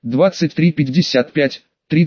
23:55,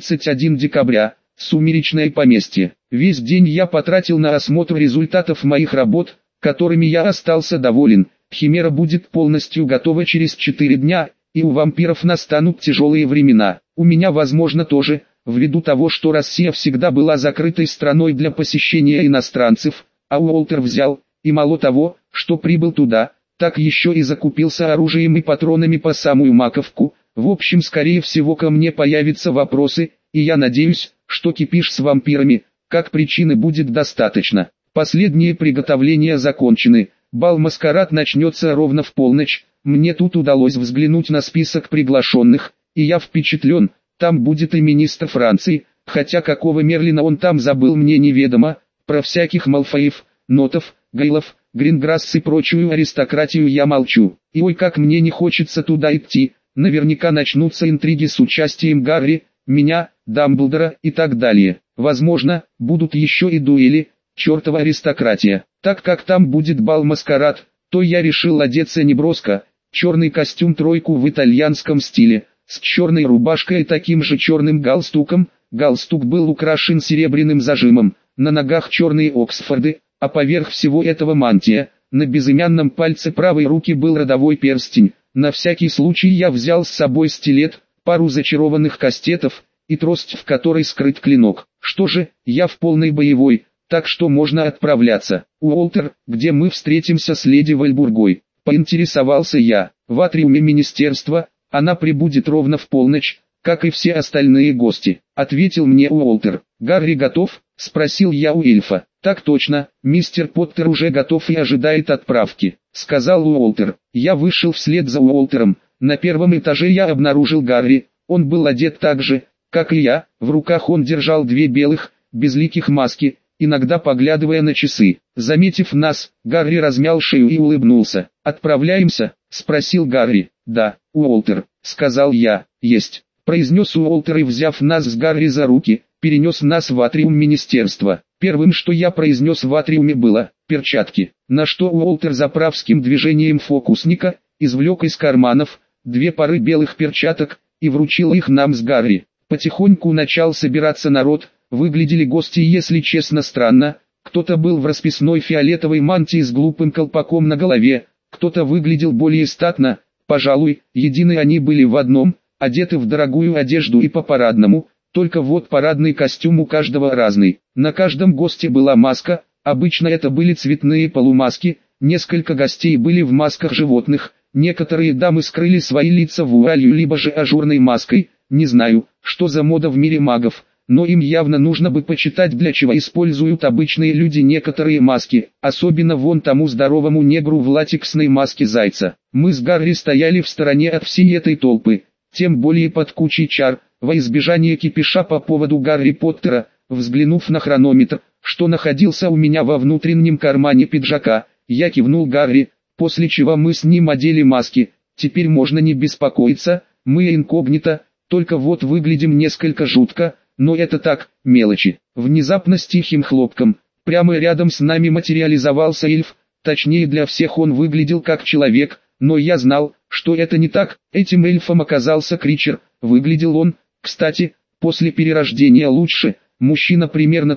31 декабря, сумеречное поместье. Весь день я потратил на осмотр результатов моих работ, которыми я остался доволен. Химера будет полностью готова через 4 дня, и у вампиров настанут тяжелые времена. У меня возможно тоже, ввиду того, что Россия всегда была закрытой страной для посещения иностранцев, а Уолтер взял, и мало того, что прибыл туда, так еще и закупился оружием и патронами по самую маковку. В общем, скорее всего ко мне появятся вопросы, и я надеюсь, что кипиш с вампирами, как причины, будет достаточно. Последние приготовления закончены, бал-маскарад начнется ровно в полночь. Мне тут удалось взглянуть на список приглашенных, и я впечатлен. Там будет и министр Франции, хотя какого Мерлина он там забыл, мне неведомо. Про всяких Малфоев, Нотов, Гейлов, Гринграсс и прочую аристократию я молчу. И ой, как мне не хочется туда идти. Наверняка начнутся интриги с участием Гарри, меня, Дамблдора и так далее. Возможно, будут еще и дуэли, чертова аристократия. Так как там будет бал-маскарад, то я решил одеться неброско. Черный костюм тройку в итальянском стиле, с черной рубашкой и таким же черным галстуком. Галстук был украшен серебряным зажимом, на ногах черные Оксфорды, а поверх всего этого мантия. На безымянном пальце правой руки был родовой перстень. На всякий случай я взял с собой стилет, пару зачарованных кастетов и трость, в которой скрыт клинок. Что же, я в полной боевой, так что можно отправляться. Уолтер, где мы встретимся с леди Вальбургой? Поинтересовался я. В атриуме министерства, она прибудет ровно в полночь, как и все остальные гости, ответил мне Уолтер. Гарри готов? Спросил я у эльфа. Так точно, мистер Поттер уже готов и ожидает отправки, сказал Уолтер. Я вышел вслед за Уолтером. На первом этаже я обнаружил Гарри. Он был одет так же, как и я. В руках он держал две белых, безликих маски, иногда поглядывая на часы. Заметив нас, Гарри размял шею и улыбнулся. «Отправляемся?» — спросил Гарри. «Да, Уолтер», — сказал я. «Есть», — произнес Уолтер и, взяв нас с Гарри за руки, перенес нас в атриум министерства. Первым, что я произнес в атриуме, было «перчатки», на что Уолтер заправским движением фокусника извлек из карманов две пары белых перчаток и вручил их нам с Гарри. Потихоньку начал собираться народ. Выглядели гости, если честно, странно. Кто-то был в расписной фиолетовой мантии с глупым колпаком на голове, кто-то выглядел более статно. Пожалуй, едины они были в одном, одеты в дорогую одежду и по-парадному, только вот парадный костюм у каждого разный. На каждом госте была маска, обычно это были цветные полумаски, несколько гостей были в масках животных, некоторые дамы скрыли свои лица вуалью либо же ажурной маской. Не знаю, что за мода в мире магов, но им явно нужно бы почитать, для чего используют обычные люди некоторые маски, особенно вон тому здоровому негру в латексной маске зайца. Мы с Гарри стояли в стороне от всей этой толпы, тем более под кучей чар, во избежание кипиша по поводу Гарри Поттера. Взглянув на хронометр, что находился у меня во внутреннем кармане пиджака, я кивнул Гарри, после чего мы с ним одели маски. Теперь можно не беспокоиться, мы инкогнито, только вот выглядим несколько жутко, но это так, мелочи. Внезапно с тихим хлопком, прямо рядом с нами материализовался эльф, точнее для всех он выглядел как человек, но я знал, что это не так. Этим эльфом оказался Кричер. Выглядел он, кстати, после перерождения лучше. Мужчина примерно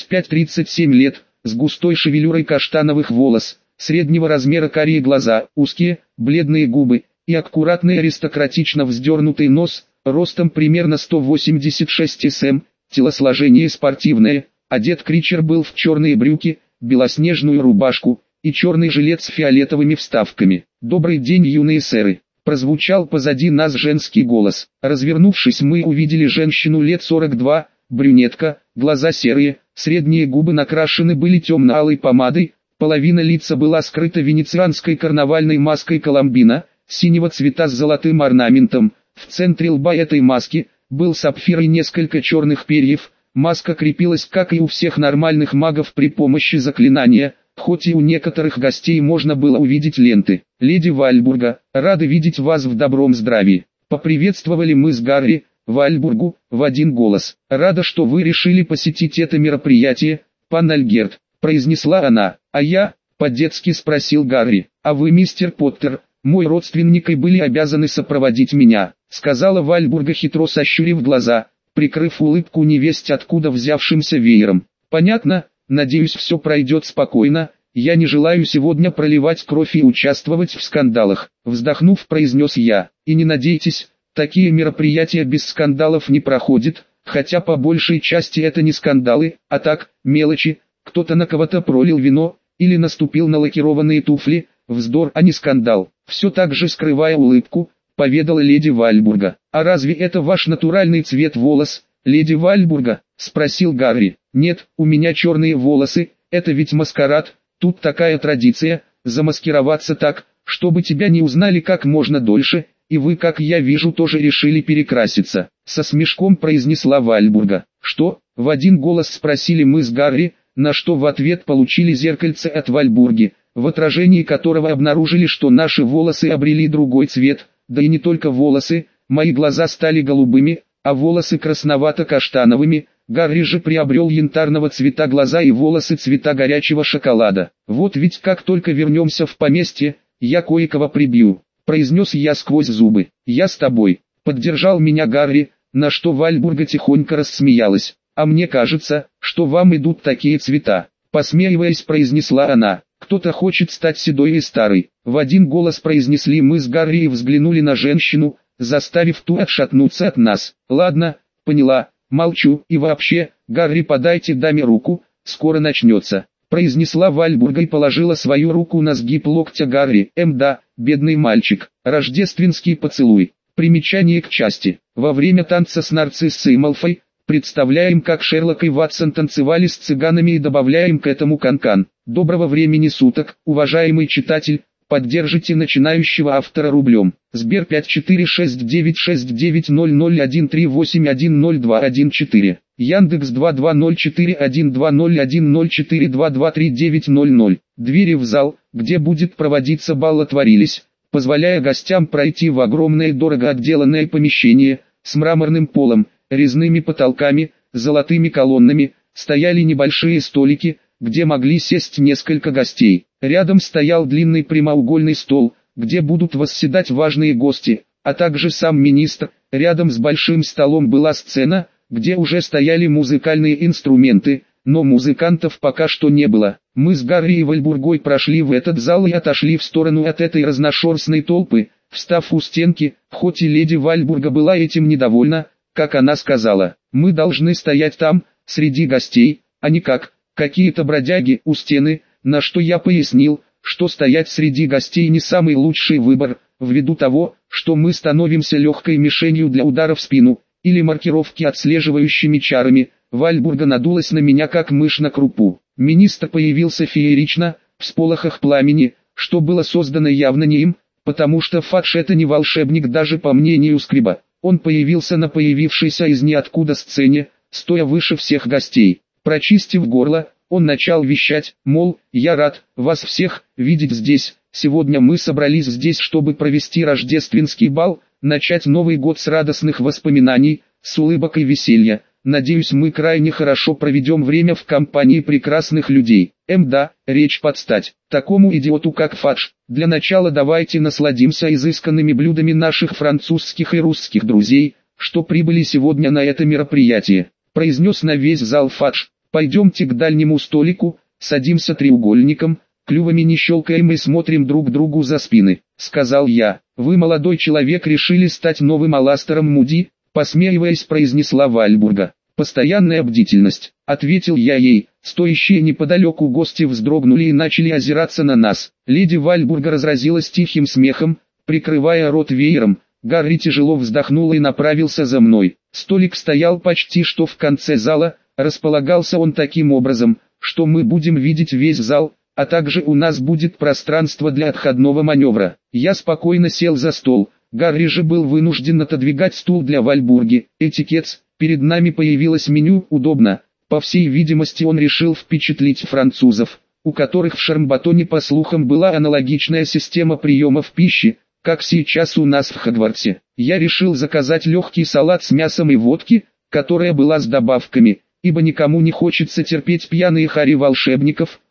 35-37 лет, с густой шевелюрой каштановых волос, среднего размера карие глаза, узкие, бледные губы и аккуратный аристократично вздернутый нос, ростом примерно 186 см, телосложение спортивное. Одет Кричер был в черные брюки, белоснежную рубашку и черный жилет с фиолетовыми вставками. «Добрый день, юные сэры!» Прозвучал позади нас женский голос. Развернувшись, мы увидели женщину лет 42, брюнетка, глаза серые, средние губы накрашены были темно-алой помадой, половина лица была скрыта венецианской карнавальной маской Коломбина, синего цвета с золотым орнаментом. В центре лба этой маски был сапфир и несколько черных перьев. Маска крепилась, как и у всех нормальных магов, при помощи заклинания, хоть и у некоторых гостей можно было увидеть ленты. «Леди Вальбурга, рады видеть вас в добром здравии», — поприветствовали мы с Гарри Вальбургу в один голос. «Рада, что вы решили посетить это мероприятие, пан Альгерт», — произнесла она. «А я?» — по-детски спросил Гарри. «А вы, мистер Поттер?» Мой родственники были обязаны сопроводить меня, сказала Вальбурга, хитро сощурив глаза, прикрыв улыбку невесть откуда взявшимся веером. Понятно, надеюсь, все пройдет спокойно. Я не желаю сегодня проливать кровь и участвовать в скандалах, вздохнув, произнес я. И не надейтесь, такие мероприятия без скандалов не проходят, хотя по большей части это не скандалы, а так, мелочи, кто-то на кого-то пролил вино, или наступил на лакированные туфли, вздор, а не скандал. Все так же скрывая улыбку, поведала леди Вальбурга. А разве это ваш натуральный цвет волос, леди Вальбурга? Спросил Гарри. Нет, у меня черные волосы, это ведь маскарад. Тут такая традиция, замаскироваться так, чтобы тебя не узнали как можно дольше, и вы, как я вижу, тоже решили перекраситься. Со смешком произнесла Вальбурга. Что? В один голос спросили мы с Гарри, на что в ответ получили зеркальце от Вальбурги, в отражении которого обнаружили, что наши волосы обрели другой цвет, да и не только волосы, мои глаза стали голубыми, а волосы красновато-каштановыми. Гарри же приобрел янтарного цвета глаза и волосы цвета горячего шоколада. Вот ведь как только вернемся в поместье, я кое-кого прибью, произнес я сквозь зубы. Я с тобой, поддержал меня Гарри, на что Вальбурга тихонько рассмеялась. А мне кажется, что вам идут такие цвета, посмеиваясь, произнесла она. Кто-то хочет стать седой и старой. В один голос произнесли мы с Гарри и взглянули на женщину, заставив ту отшатнуться от нас. Ладно, поняла. Молчу, и вообще, Гарри, подайте даме руку, скоро начнется, произнесла Вальбурга и положила свою руку на сгиб локтя Гарри. Да, бедный мальчик, рождественский поцелуй. Примечание к части. Во время танца с Нарциссой Малфой, представляем, как Шерлок и Ватсон танцевали с цыганами, и добавляем к этому канкан. Доброго времени суток, уважаемый читатель. Поддержите начинающего автора рублем. Сбер 5469690013810214. Яндекс 2204120104223900. Двери в зал, где будет проводиться бал, отворились, позволяя гостям пройти в огромное дорого отделанное помещение, с мраморным полом, резными потолками, золотыми колоннами. Стояли небольшие столики, где могли сесть несколько гостей. Рядом стоял длинный прямоугольный стол, где будут восседать важные гости, а также сам министр. Рядом с большим столом была сцена, где уже стояли музыкальные инструменты, но музыкантов пока что не было. Мы с Гарри и Вальбургой прошли в этот зал и отошли в сторону от этой разношерстной толпы, встав у стенки. Хоть и леди Вальбурга была этим недовольна, как она сказала, мы должны стоять там, среди гостей, а не как какие-то бродяги у стены, на что я пояснил, что стоять среди гостей не самый лучший выбор, ввиду того, что мы становимся легкой мишенью для удара в спину, или маркировки отслеживающими чарами. Вальбурга надулась на меня как мышь на крупу. Министр появился феерично, в всполохах пламени, что было создано явно не им, потому что Фадж это не волшебник даже по мнению Скриба. Он появился на появившейся из ниоткуда сцене, стоя выше всех гостей. Прочистив горло, он начал вещать, мол, я рад вас всех видеть здесь. Сегодня мы собрались здесь, чтобы провести рождественский бал, начать Новый год с радостных воспоминаний, с улыбок и веселья. Надеюсь, мы крайне хорошо проведем время в компании прекрасных людей. Да, речь под стать такому идиоту как Фадж. Для начала давайте насладимся изысканными блюдами наших французских и русских друзей, что прибыли сегодня на это мероприятие, произнес на весь зал Фадж. Пойдемте к дальнему столику, садимся треугольником, клювами не щелкаем и смотрим друг другу за спины, сказал я. Вы, молодой человек, решили стать новым Аластером Муди, посмеиваясь, произнесла Вальбурга. Постоянная бдительность, ответил я ей. Стоящие неподалеку гости вздрогнули и начали озираться на нас. Леди Вальбурга разразилась тихим смехом, прикрывая рот веером. Гарри тяжело вздохнул и направился за мной. Столик стоял почти что в конце зала. Располагался он таким образом, что мы будем видеть весь зал, а также у нас будет пространство для отходного маневра. Я спокойно сел за стол. Гарри же был вынужден отодвигать стул для Вальбурги. Этикет. Перед нами появилось меню, удобно. По всей видимости, он решил впечатлить французов, у которых в Шармбатоне, по слухам, была аналогичная система приемов пищи, как сейчас у нас в Хогвартсе. Я решил заказать легкий салат с мясом и водки, которая была с добавками, ибо никому не хочется терпеть пьяные хари волшебников,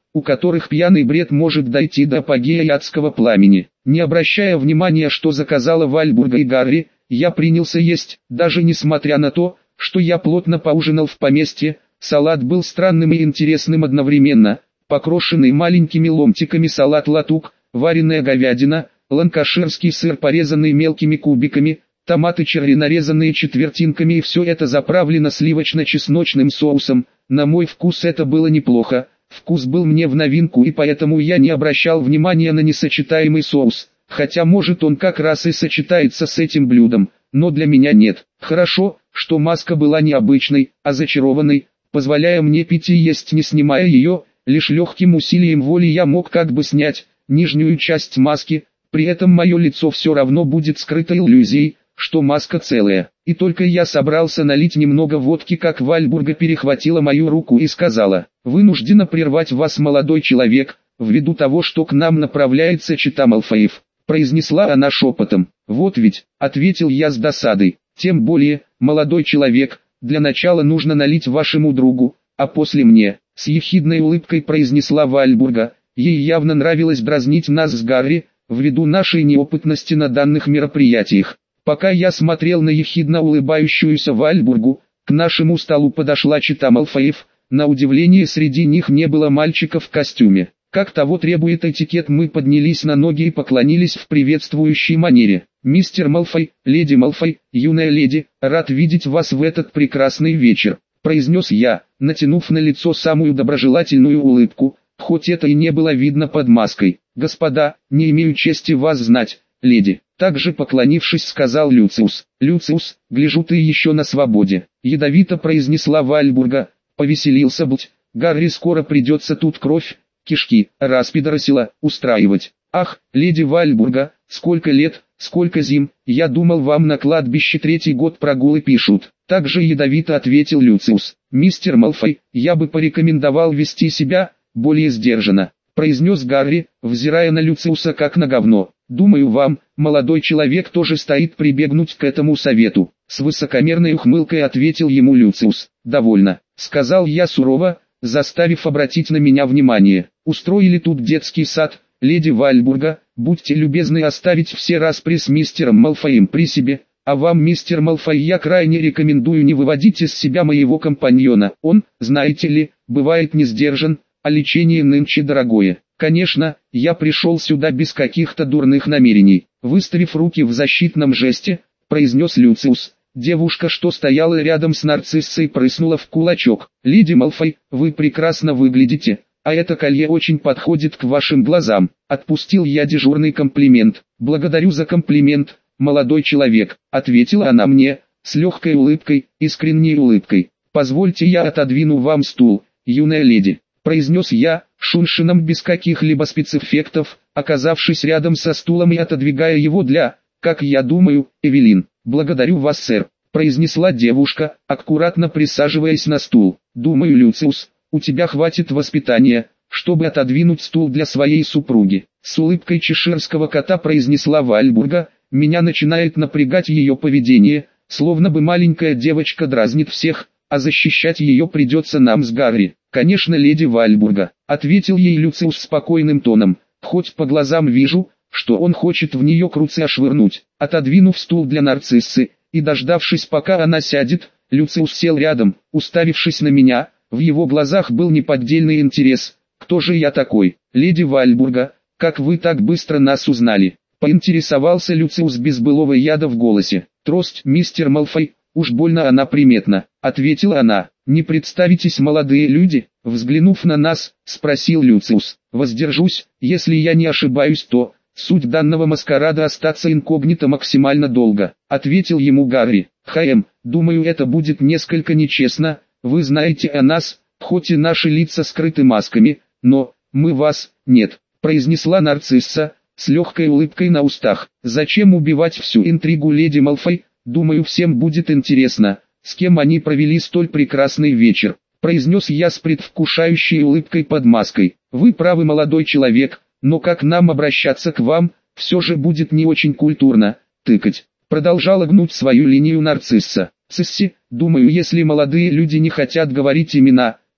у которых пьяный бред может дойти до апогея адского пламени. Не обращая внимания, что заказала Вальбурга и Гарри, я принялся есть, даже несмотря на то, что я плотно поужинал в поместье. Салат был странным и интересным одновременно. Покрошенный маленькими ломтиками салат-латук, вареная говядина, ланкаширский сыр, порезанный мелкими кубиками, томаты черри, нарезанные четвертинками, и все это заправлено сливочно-чесночным соусом. На мой вкус это было неплохо. Вкус был мне в новинку, и поэтому я не обращал внимания на несочетаемый соус, хотя может он как раз и сочетается с этим блюдом, но для меня нет. Хорошо, что маска была необычной, а зачарованной, позволяя мне пить и есть, не снимая ее. Лишь легким усилием воли я мог как бы снять нижнюю часть маски, при этом мое лицо все равно будет скрыто иллюзией, что маска целая. И только я собрался налить немного водки, как Вальбурга перехватила мою руку и сказала: «Вынуждена прервать вас, молодой человек, ввиду того, что к нам направляется чета Малфоев», произнесла она шепотом. «Вот ведь», ответил я с досадой, «тем более, молодой человек, для начала нужно налить вашему другу, а после мне», с ехидной улыбкой произнесла Вальбурга. Ей явно нравилось дразнить нас с Гарри, ввиду нашей неопытности на данных мероприятиях. Пока я смотрел на ехидно улыбающуюся Вальбургу, к нашему столу подошла чета Малфоев. На удивление, среди них не было мальчика в костюме. Как того требует этикет, мы поднялись на ноги и поклонились в приветствующей манере. «Мистер Малфой, леди Малфой, юная леди, рад видеть вас в этот прекрасный вечер», произнес я, натянув на лицо самую доброжелательную улыбку, хоть это и не было видно под маской. «Господа, не имею чести вас знать, леди», также поклонившись, сказал Люциус. «Люциус, гляжу, ты еще на свободе», ядовито произнесла Вальбурга. «Повеселился быть, Гарри, скоро придется тут кровь, кишки, распидоросила, устраивать». «Ах, леди Вальбурга, сколько лет, сколько зим, я думал, вам на кладбище 3-й год прогулы пишут», также ядовито ответил Люциус. «Мистер Малфой, я бы порекомендовал вести себя более сдержанно», произнес Гарри, взирая на Люциуса как на говно. «Думаю, вам, молодой человек, тоже стоит прибегнуть к этому совету», с высокомерной ухмылкой ответил ему Люциус. «Довольно», сказал я сурово, заставив обратить на меня внимание. «Устроили тут детский сад, леди Вальбурга, будьте любезны оставить все распри с мистером Малфоем при себе, а вам, мистер Малфой, я крайне рекомендую не выводить из себя моего компаньона. Он, знаете ли, бывает не сдержан, а лечение нынче дорогое». «Конечно, я пришел сюда без каких-то дурных намерений», выставив руки в защитном жесте, произнес Люциус. Девушка, что стояла рядом с нарциссой, прыснула в кулачок. «Леди Малфой, вы прекрасно выглядите, а это колье очень подходит к вашим глазам», отпустил я дежурный комплимент. «Благодарю за комплимент, молодой человек», ответила она мне, с легкой улыбкой, искренней улыбкой. «Позвольте, я отодвину вам стул, юная леди», произнес я, шуншином без каких-либо спецэффектов, оказавшись рядом со стулом и отодвигая его для, как я думаю, Эвелин. «Благодарю вас, сэр», произнесла девушка, аккуратно присаживаясь на стул. «Думаю, Люциус, у тебя хватит воспитания, чтобы отодвинуть стул для своей супруги», с улыбкой чеширского кота произнесла Вальбурга. «Меня начинает напрягать ее поведение, словно бы маленькая девочка дразнит всех, а защищать ее придется нам с Гарри». «Конечно, леди Вальбурга», ответил ей Люциус спокойным тоном, «хоть по глазам вижу, что он хочет в нее круце швырнуть». Отодвинув стул для нарциссы, и дождавшись, пока она сядет, Люциус сел рядом, уставившись на меня. В его глазах был неподдельный интерес. «Кто же я такой, леди Вальбурга, как вы так быстро нас узнали?» Поинтересовался Люциус без былого яда в голосе. «Трость, мистер Малфой, уж больно она приметна», ответила она. «Не представитесь, молодые люди?» Взглянув на нас, спросил Люциус. «Воздержусь, если я не ошибаюсь, то суть данного маскарада остаться инкогнито максимально долго», ответил ему Гарри. Думаю, это будет несколько нечестно, вы знаете о нас, хоть и наши лица скрыты масками, но мы вас, нет», произнесла нарцисса, с легкой улыбкой на устах. «Зачем убивать всю интригу, леди Малфой? Думаю, всем будет интересно, с кем они провели столь прекрасный вечер», произнес я с предвкушающей улыбкой под маской. «Вы правы, молодой человек, но как нам обращаться к вам, все же будет не очень культурно, тыкать», продолжала гнуть свою линию нарцисса. «Цисси, думаю, если молодые люди не хотят говорить имена,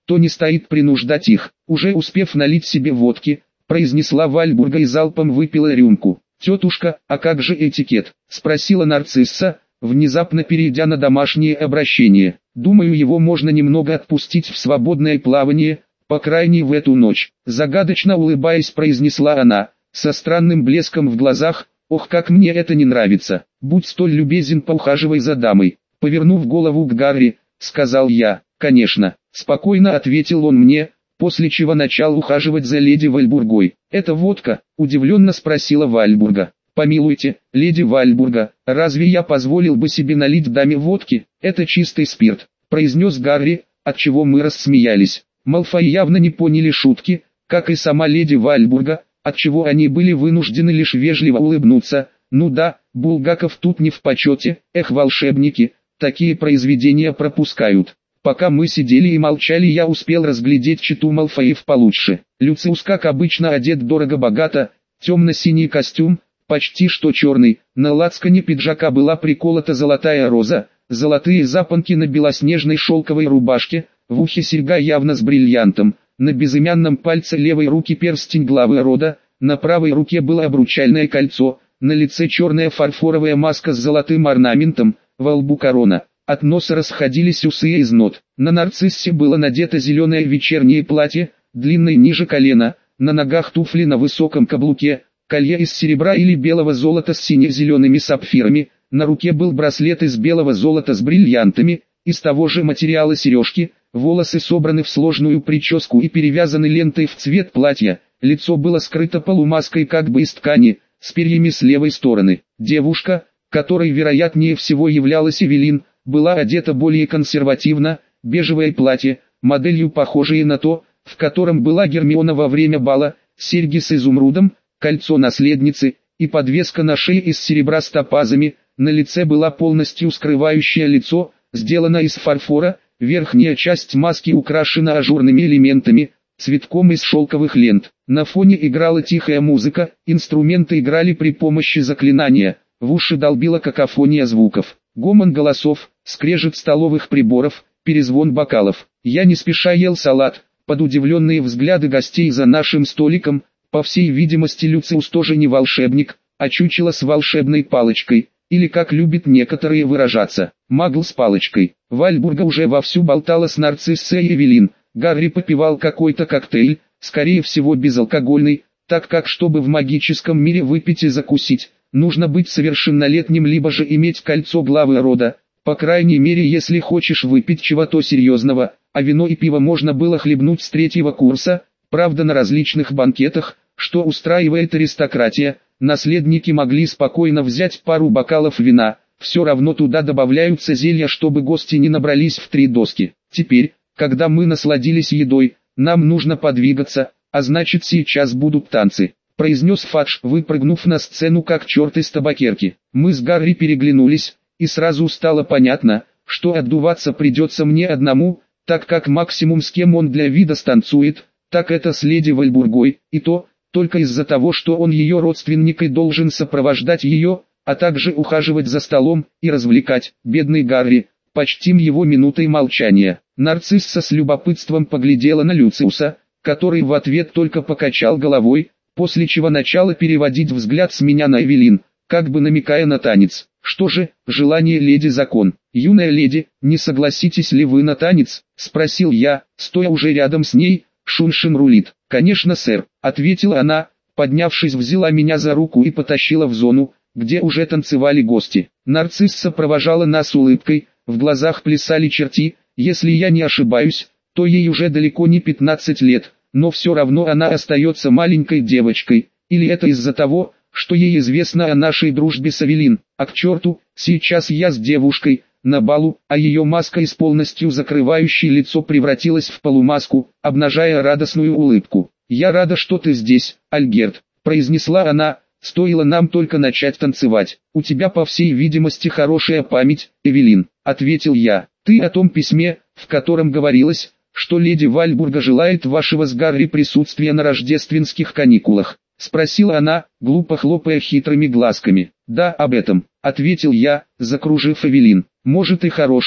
то не стоит принуждать их. Уже успев налить себе водки, произнесла Вальбурга и залпом выпила рюмку. «Тетушка, а как же этикет?» – спросила нарцисса, внезапно перейдя на домашнее обращение. «Думаю, его можно немного отпустить в свободное плавание, по крайней мере в эту ночь», – загадочно улыбаясь произнесла она, со странным блеском в глазах. «Ох, как мне это не нравится! Будь столь любезен, поухаживай за дамой». Повернув голову к Гарри, сказал я. «Конечно», – спокойно ответил он мне, после чего начал ухаживать за леди Вальбургой. «Это водка?» – удивленно спросила Вальбурга. «Помилуйте, леди Вальбурга, разве я позволил бы себе налить даме водки? Это чистый спирт», – произнес Гарри, отчего мы рассмеялись. Малфой явно не поняли шутки, как и сама леди Вальбурга, отчего они были вынуждены лишь вежливо улыбнуться. «Ну да, Булгаков тут не в почете, эх, волшебники, такие произведения пропускают». Пока мы сидели и молчали, я успел разглядеть читу Малфоев получше. Люциус, как обычно, одет дорого-богато, темно-синий костюм, почти что черный, на лацкане пиджака была приколота золотая роза, золотые запонки на белоснежной шелковой рубашке, в ухе серьга явно с бриллиантом, на безымянном пальце левой руки перстень главы рода, на правой руке было обручальное кольцо, на лице черная фарфоровая маска с золотым орнаментом, во лбу корона. От носа расходились усы из нот. На нарциссе было надето зеленое вечернее платье, длинное ниже колена, на ногах туфли на высоком каблуке, колье из серебра или белого золота с сине-зелеными сапфирами, на руке был браслет из белого золота с бриллиантами, из того же материала сережки, волосы собраны в сложную прическу и перевязаны лентой в цвет платья, лицо было скрыто полумаской как бы из ткани, с перьями с левой стороны. Девушка, которой вероятнее всего являлась Эвелин, была одета более консервативно, бежевое платье, моделью похожее на то, в котором была Гермиона во время бала, серьги с изумрудом, кольцо наследницы и подвеска на шее из серебра с топазами, на лице была полностью скрывающее лицо, сделана из фарфора, верхняя часть маски украшена ажурными элементами, цветком из шелковых лент. На фоне играла тихая музыка, инструменты играли при помощи заклинания, в уши долбила какофония звуков. Гомон голосов, скрежет столовых приборов, перезвон бокалов. Я не спеша ел салат, под удивленные взгляды гостей за нашим столиком. По всей видимости, Люциус тоже не волшебник, а чучело с волшебной палочкой, или как любят некоторые выражаться, магл с палочкой. Вальбурга уже вовсю болтала с нарциссой и Эвелин. Гарри попивал какой-то коктейль, скорее всего безалкогольный, так как чтобы в магическом мире выпить и закусить, нужно быть совершеннолетним либо же иметь кольцо главы рода, по крайней мере если хочешь выпить чего-то серьезного, а вино и пиво можно было хлебнуть с 3-го курса, правда на различных банкетах, что устраивает аристократия, наследники могли спокойно взять пару бокалов вина, все равно туда добавляются зелья, чтобы гости не набрались в 3 доски. Теперь, когда мы насладились едой, нам нужно подвигаться, а значит сейчас будут танцы. Произнес Фадж, выпрыгнув на сцену как черт из табакерки. Мы с Гарри переглянулись, и сразу стало понятно, что отдуваться придется мне одному, так как максимум с кем он для вида станцует, так это с леди Вальбургой, и то, только из-за того, что он ее родственник и должен сопровождать ее, а также ухаживать за столом и развлекать. Бедный Гарри, почтим его минутой молчания. Нарцисса с любопытством поглядела на Люциуса, который в ответ только покачал головой, после чего начала переводить взгляд с меня на Эвелин, как бы намекая на танец. «Что же, желание леди закон. Юная леди, не согласитесь ли вы на танец?» – спросил я, стоя уже рядом с ней. «Шуншин рулит». «Конечно, сэр», – ответила она, поднявшись, взяла меня за руку и потащила в зону, где уже танцевали гости. Нарцисса провожала нас улыбкой, в глазах плясали черти. Если я не ошибаюсь, то ей уже далеко не 15 лет. Но все равно она остается маленькой девочкой, или это из-за того, что ей известно о нашей дружбе с Эвелин. А к черту, сейчас я с девушкой, на балу, а ее маска из полностью закрывающей лицо превратилась в полумаску, обнажая радостную улыбку. «Я рада, что ты здесь, Альгерт», — произнесла она, — «стоило нам только начать танцевать». «У тебя по всей видимости хорошая память, Эвелин», — ответил я. «Ты о том письме, в котором говорилось, что леди Вальбурга желает вашего с Гарри присутствия на рождественских каникулах?» — спросила она, глупо хлопая хитрыми глазками. «Да, об этом», — ответил я, закружив Эвелин. «Может и хорошая,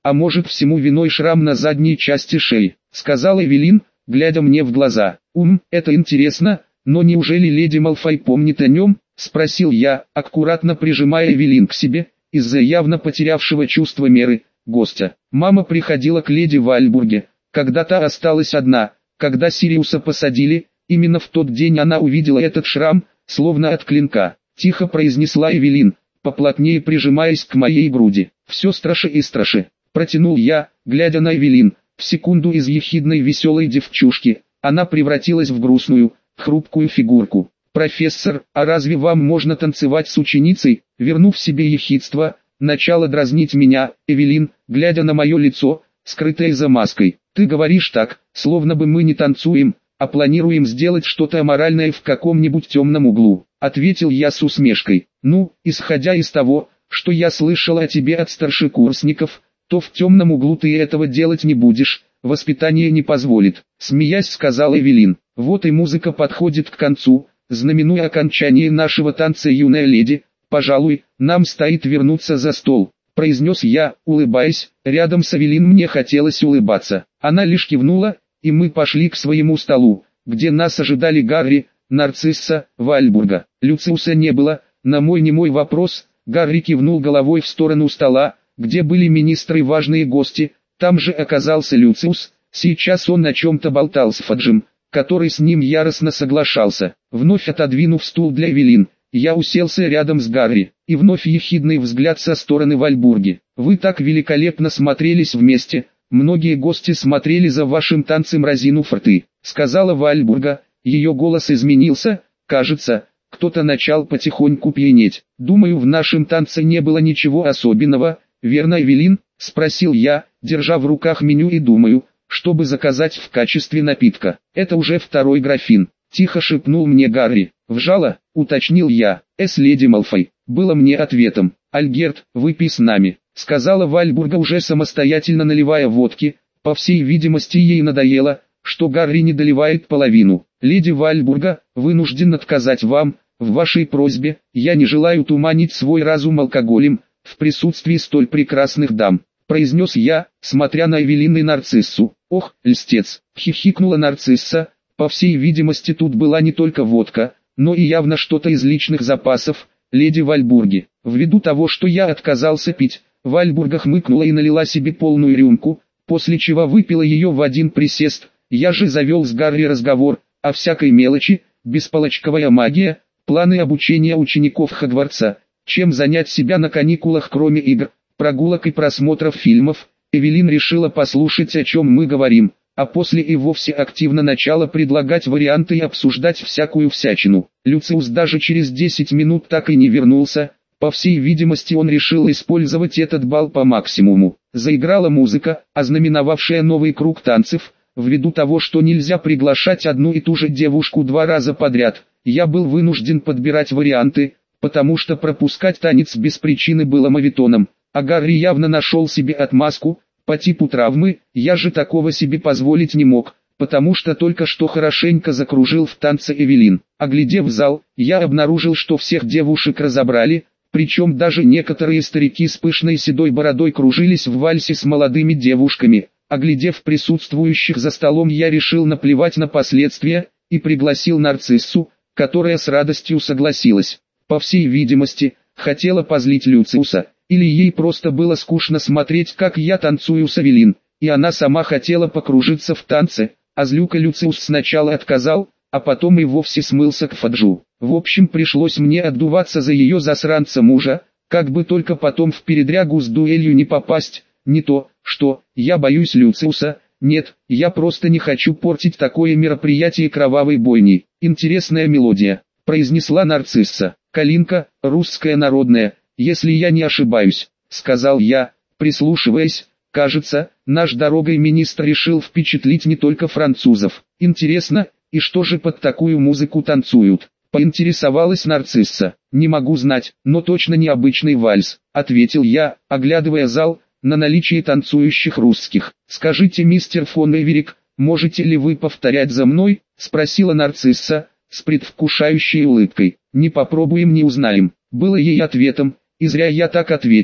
а может всему виной шрам на задней части шеи, сказала Эвелин, глядя мне в глаза. Это интересно, но неужели леди Малфой помнит о нем? Спросил я, аккуратно прижимая Эвелин к себе, из-за явно потерявшего чувство меры, гостя. Мама приходила к леди Вальбурге, когда та осталась одна, когда Сириуса посадили, именно в тот день она увидела этот шрам, словно от клинка. Тихо произнесла Эвелин, поплотнее прижимаясь к моей груди. Все страше и страше, протянул я, глядя на Эвелин. В секунду из ехидной веселой девчушки, она превратилась в грустную, хрупкую фигурку. «Профессор, а разве вам можно танцевать с ученицей?» Вернув себе ехидство, начала дразнить меня, Эвелин, глядя на мое лицо, скрытое за маской. «Ты говоришь так, словно бы мы не танцуем, а планируем сделать что-то аморальное в каком-нибудь темном углу», ответил я с усмешкой. «Ну, исходя из того, что я слышал о тебе от старшекурсников, то в темном углу ты этого делать не будешь, воспитание не позволит», смеясь сказала Эвелин. «Вот и музыка подходит к концу, знаменуя окончание нашего танца, юная леди, пожалуй, нам стоит вернуться за стол», произнес я, улыбаясь. Рядом с Эвелин мне хотелось улыбаться. Она лишь кивнула, и мы пошли к своему столу, где нас ожидали Гарри, Нарцисса, Вальбурга. Люциуса не было. На мой немой вопрос, Гарри кивнул головой в сторону стола, где были министры и важные гости. Там же оказался Люциус. Сейчас он о чем-то болтал с Фаджем, который с ним яростно соглашался. Вновь отодвинув стул для Эвелин, я уселся рядом с Гарри, и вновь ехидный взгляд со стороны Вальбурги. «Вы так великолепно смотрелись вместе, многие гости смотрели за вашим танцем разинув рты», сказала Вальбурга. Ее голос изменился, кажется, кто-то начал потихоньку пьянеть. «Думаю, в нашем танце не было ничего особенного, верно, Эвелин?» спросил я, держа в руках меню, и думаю, чтобы заказать в качестве напитка. «Это уже второй графин», тихо шепнул мне Гарри. «Вжала?» уточнил я. Леди Малфой», было мне ответом. «Альгерт, выпей с нами», сказала Вальбурга, уже самостоятельно наливая водки. По всей видимости, ей надоело, что Гарри не доливает половину. «Леди Вальбурга, вынужден отказать вам в вашей просьбе. Я не желаю туманить свой разум алкоголем в присутствии столь прекрасных дам», произнес я, смотря на Эвелин и Нарциссу. «Ох, льстец!» хихикнула Нарцисса. По всей видимости, тут была не только водка, но и явно что-то из личных запасов леди Вальбурги. Ввиду того, что я отказался пить, Вальбурга хмыкнула и налила себе полную рюмку, после чего выпила ее в один присест. Я же завел с Гарри разговор о всякой мелочи, бесполочковая магия, планы обучения учеников Хогвартса, чем занять себя на каникулах кроме игр, прогулок и просмотров фильмов. Эвелин решила послушать, о чем мы говорим, а после и вовсе активно начала предлагать варианты и обсуждать всякую всячину. Люциус даже через 10 минут так и не вернулся. По всей видимости, он решил использовать этот бал по максимуму. Заиграла музыка, ознаменовавшая новый круг танцев. Ввиду того, что нельзя приглашать одну и ту же девушку 2 раза подряд, я был вынужден подбирать варианты, потому что пропускать танец без причины было моветоном, а Гарри явно нашел себе отмазку по типу травмы. Я же такого себе позволить не мог, потому что только что хорошенько закружил в танце Эвелин. Оглядев зал, я обнаружил, что всех девушек разобрали, причем даже некоторые старики с пышной седой бородой кружились в вальсе с молодыми девушками. Оглядев присутствующих за столом, я решил наплевать на последствия и пригласил Нарциссу, которая с радостью согласилась. По всей видимости, хотела позлить Люциуса, или ей просто было скучно смотреть, как я танцую с Эвелин, и она сама хотела покружиться в танце. А злюка Люциус сначала отказал, а потом и вовсе смылся к Фаджу. В общем, пришлось мне отдуваться за ее засранца мужа, как бы только потом в передрягу с дуэлью не попасть. Не то, что я боюсь Люциуса, нет, я просто не хочу портить такое мероприятие кровавой бойни. «Интересная мелодия», произнесла Нарцисса. «Калинка, русская народная, если я не ошибаюсь», сказал я, прислушиваясь. Кажется, наш дорогой министр решил впечатлить не только французов. «Интересно, и что же под такую музыку танцуют?» поинтересовалась Нарцисса. «Не могу знать, но точно не обычный вальс», ответил я, оглядывая зал на наличие танцующих русских. «Скажите, мистер фон Эверик, можете ли вы повторять за мной?» спросила Нарцисса с предвкушающей улыбкой. «Не попробуем, не узнаем», было ей ответом, и зря я так ответил,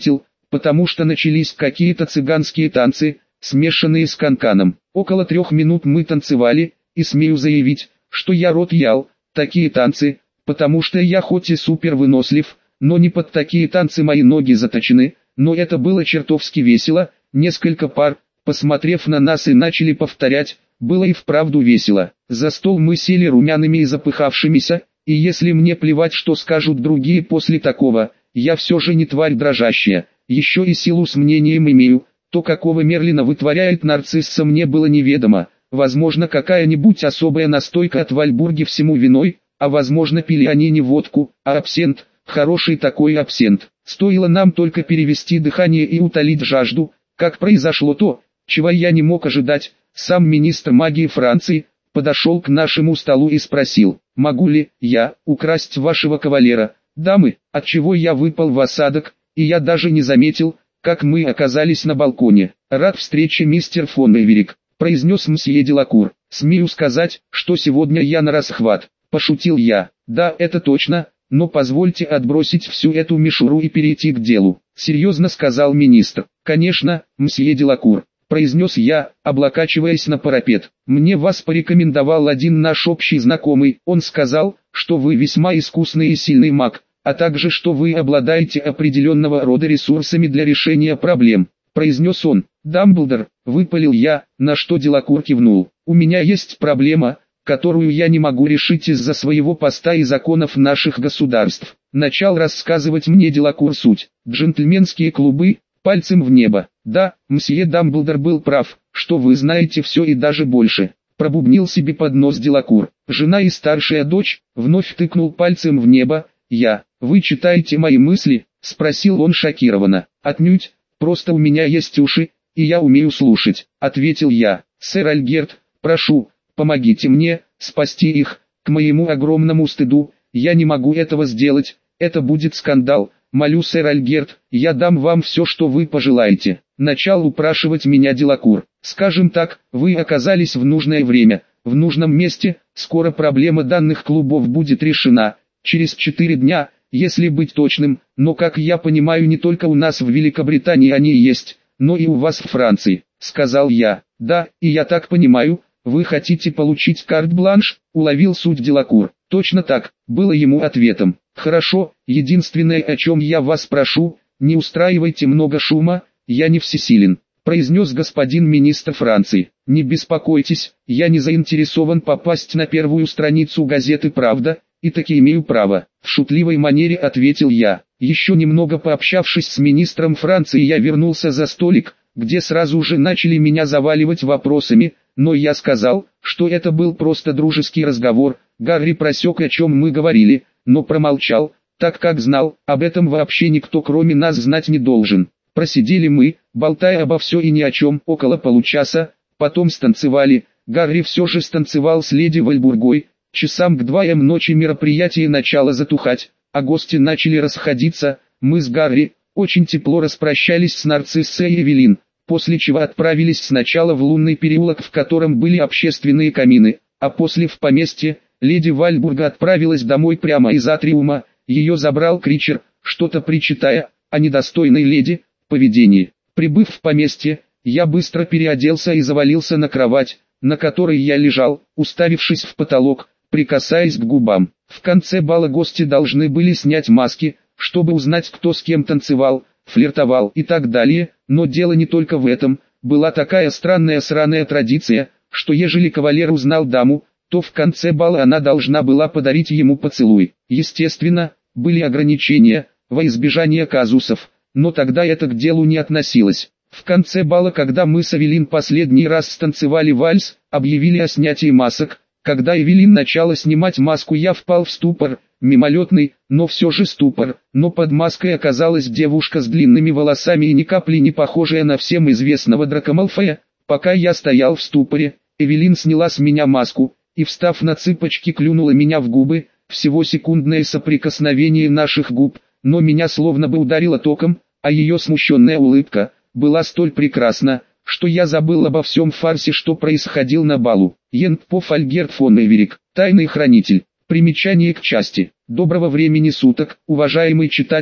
потому что начались какие-то цыганские танцы, смешанные с канканом. Около 3 минут мы танцевали, и смею заявить, что я рот ял, такие танцы, потому что я хоть и супер вынослив, но не под такие танцы мои ноги заточены, но это было чертовски весело, несколько пар, посмотрев на нас и начали повторять, было и вправду весело. За стол мы сели румяными и запыхавшимися, и если мне плевать, что скажут другие после такого, я все же не тварь дрожащая, еще и силу с мнением имею, то какого Мерлина вытворяет нарцисса мне было неведомо, возможно какая-нибудь особая настойка от Вальбурги всему виной, а возможно пили они не водку, а абсент, хороший такой абсент. Стоило нам только перевести дыхание и утолить жажду, как произошло то, чего я не мог ожидать. Сам министр магии Франции подошел к нашему столу и спросил: «Могу ли я украсть вашего кавалера, дамы?» Отчего я выпал в осадок, и я даже не заметил, как мы оказались на балконе. «Рад встрече, мистер фон Эверик», — произнес мсье Делакур. «Смею сказать, что сегодня я на расхват», — пошутил я. «Да, это точно, но позвольте отбросить всю эту мишуру и перейти к делу», — серьезно сказал министр. «Конечно, мсье Делакур», — произнес я, облокачиваясь на парапет. «Мне вас порекомендовал один наш общий знакомый. Он сказал, что вы весьма искусный и сильный маг, а также что вы обладаете определенного рода ресурсами для решения проблем», — произнес он. «Дамблдор», — выпалил я, на что Делакур кивнул. «У меня есть проблема, которую я не могу решить из-за своего поста и законов наших государств». Начал рассказывать мне Делакур суть. «Джентльменские клубы, пальцем в небо». «Да, мсье Дамблдор был прав, что вы знаете все и даже больше», — пробубнил себе под нос Делакур. «Жена и старшая дочь», — вновь тыкнул пальцем в небо. «Вы читаете мои мысли?» — спросил он шокированно. «Отнюдь, просто у меня есть уши, и я умею слушать», — ответил я. «Сэр Альгерт, прошу, помогите мне спасти их. К моему огромному стыду, я не могу этого сделать, это будет скандал. Молю, сэр Альгерт, я дам вам все, что вы пожелаете». Начал упрашивать меня Делакур. «Скажем так, вы оказались в нужное время, в нужном месте, скоро проблема данных клубов будет решена, через 4 дня, если быть точным, но как я понимаю, не только у нас в Великобритании они есть, но и у вас в Франции», — сказал я. «Да, и я так понимаю, вы хотите получить карт-бланш», — уловил суть Делакур. «Точно так», — было ему ответом. «Хорошо, единственное, о чем я вас прошу, не устраивайте много шума, я не всесилен», — произнес господин министр Франции. «Не беспокойтесь, я не заинтересован попасть на первую страницу газеты «Правда», и таки имею право», — в шутливой манере ответил я. Еще немного пообщавшись с министром Франции, я вернулся за столик, где сразу же начали меня заваливать вопросами, но я сказал, что это был просто дружеский разговор. Гарри просек, о чем мы говорили, но промолчал, так как знал, об этом вообще никто кроме нас знать не должен. Просидели мы, болтая обо все и ни о чем, около получаса, потом станцевали. Гарри все же станцевал с леди Вальбургой. Часам к 2 ночи мероприятие начало затухать, а гости начали расходиться. Мы с Гарри очень тепло распрощались с Нарциссой и Эвелин, после чего отправились сначала в лунный переулок, в котором были общественные камины, а после в поместье. Леди Вальбурга отправилась домой прямо из атриума, ее забрал Кричер, что-то причитая о недостойной леди поведении. Прибыв в поместье, я быстро переоделся и завалился на кровать, на которой я лежал, уставившись в потолок, прикасаясь к губам. В конце бала гости должны были снять маски, чтобы узнать, кто с кем танцевал, флиртовал и так далее, но дело не только в этом. Была такая странная сраная традиция, что ежели кавалер узнал даму, то в конце бала она должна была подарить ему поцелуй. Естественно, были ограничения, во избежание казусов, но тогда это к делу не относилось. В конце бала, когда мы с Эвелин последний раз станцевали вальс, объявили о снятии масок. Когда Эвелин начала снимать маску, я впал в ступор, мимолетный, но все же ступор, но под маской оказалась девушка с длинными волосами и ни капли не похожая на всем известного Драко Малфоя. Пока я стоял в ступоре, Эвелин сняла с меня маску, и встав на цыпочки клюнула меня в губы. Всего секундное соприкосновение наших губ, но меня словно бы ударило током, а ее смущенная улыбка была столь прекрасна, что я забыл обо всем фарсе, что происходил на балу. Ентпоф Альгерт фон Эверик, тайный хранитель. Примечание к части. Доброго времени суток, уважаемый читатель.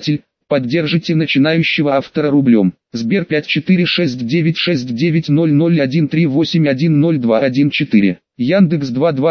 Поддержите начинающего автора рублем. Сбер 5469690013810214. Яндекс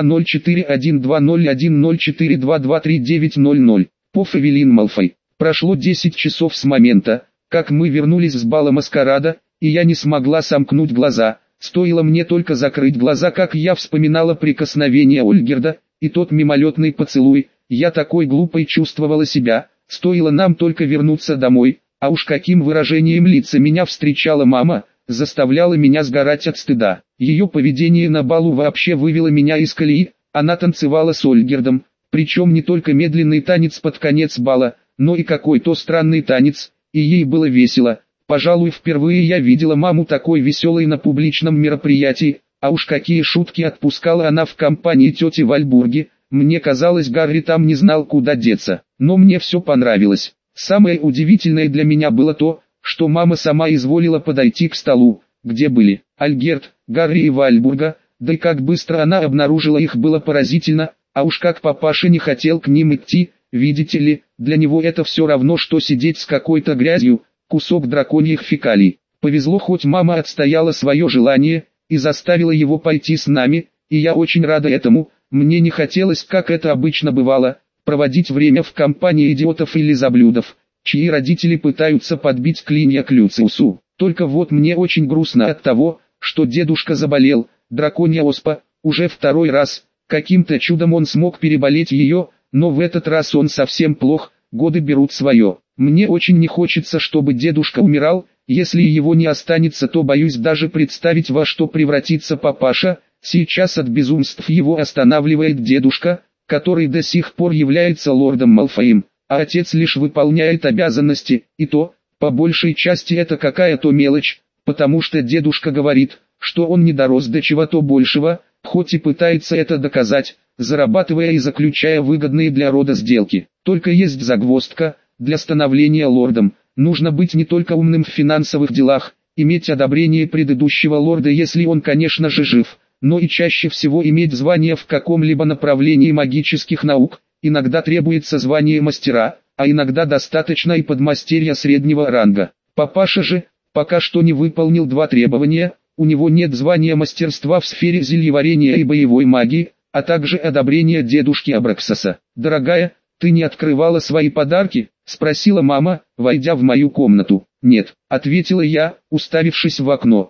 2204120104223900. Поф Эвелин Малфой. Прошло 10 часов с момента, как мы вернулись с бала маскарада, и я не смогла сомкнуть глаза. Стоило мне только закрыть глаза, как я вспоминала прикосновение Ольгерда, и тот мимолетный поцелуй. Я такой глупой чувствовала себя, стоило нам только вернуться домой, а уж каким выражением лица меня встречала мама, заставляло меня сгорать от стыда. Ее поведение на балу вообще вывело меня из колеи, она танцевала с Ольгердом, причем не только медленный танец под конец бала, но и какой-то странный танец, и ей было весело. Пожалуй, впервые я видела маму такой веселой на публичном мероприятии, а уж какие шутки отпускала она в компании тети Вальбурги. Мне казалось, Гарри там не знал, куда деться, но мне все понравилось. Самое удивительное для меня было то, что мама сама изволила подойти к столу, где были Альгерд, Гарри и Вальбурга, да и как быстро она обнаружила их, было поразительно, а уж как папаша не хотел к ним идти, видите ли, для него это все равно, что сидеть с какой-то грязью, кусок драконьих фекалий. Повезло, хоть мама отстояла свое желание и заставила его пойти с нами, и я очень рада этому. Мне не хотелось, как это обычно бывало, проводить время в компании идиотов или заблюдов, чьи родители пытаются подбить клинья к Люциусу. Только вот мне очень грустно от того, что дедушка заболел, драконья оспа, уже второй раз. Каким-то чудом он смог переболеть ее, но в этот раз он совсем плох, годы берут свое. Мне очень не хочется, чтобы дедушка умирал, если его не останется, то боюсь даже представить, во что превратится папаша. Сейчас от безумств его останавливает дедушка, который до сих пор является лордом Малфоем, а отец лишь выполняет обязанности, и то, по большей части это какая-то мелочь, потому что дедушка говорит, что он не дорос до чего-то большего, хоть и пытается это доказать, зарабатывая и заключая выгодные для рода сделки. Только есть загвоздка: для становления лордом нужно быть не только умным в финансовых делах, иметь одобрение предыдущего лорда, если он, конечно же, жив, но и чаще всего иметь звание в каком-либо направлении магических наук. Иногда требуется звание мастера, а иногда достаточно и подмастерья среднего ранга. Папаша же пока что не выполнил два требования: у него нет звания мастерства в сфере зельеварения и боевой магии, а также одобрения дедушки Абраксаса. «Дорогая, ты не открывала свои подарки?» — спросила мама, войдя в мою комнату. «Нет», — ответила я, уставившись в окно.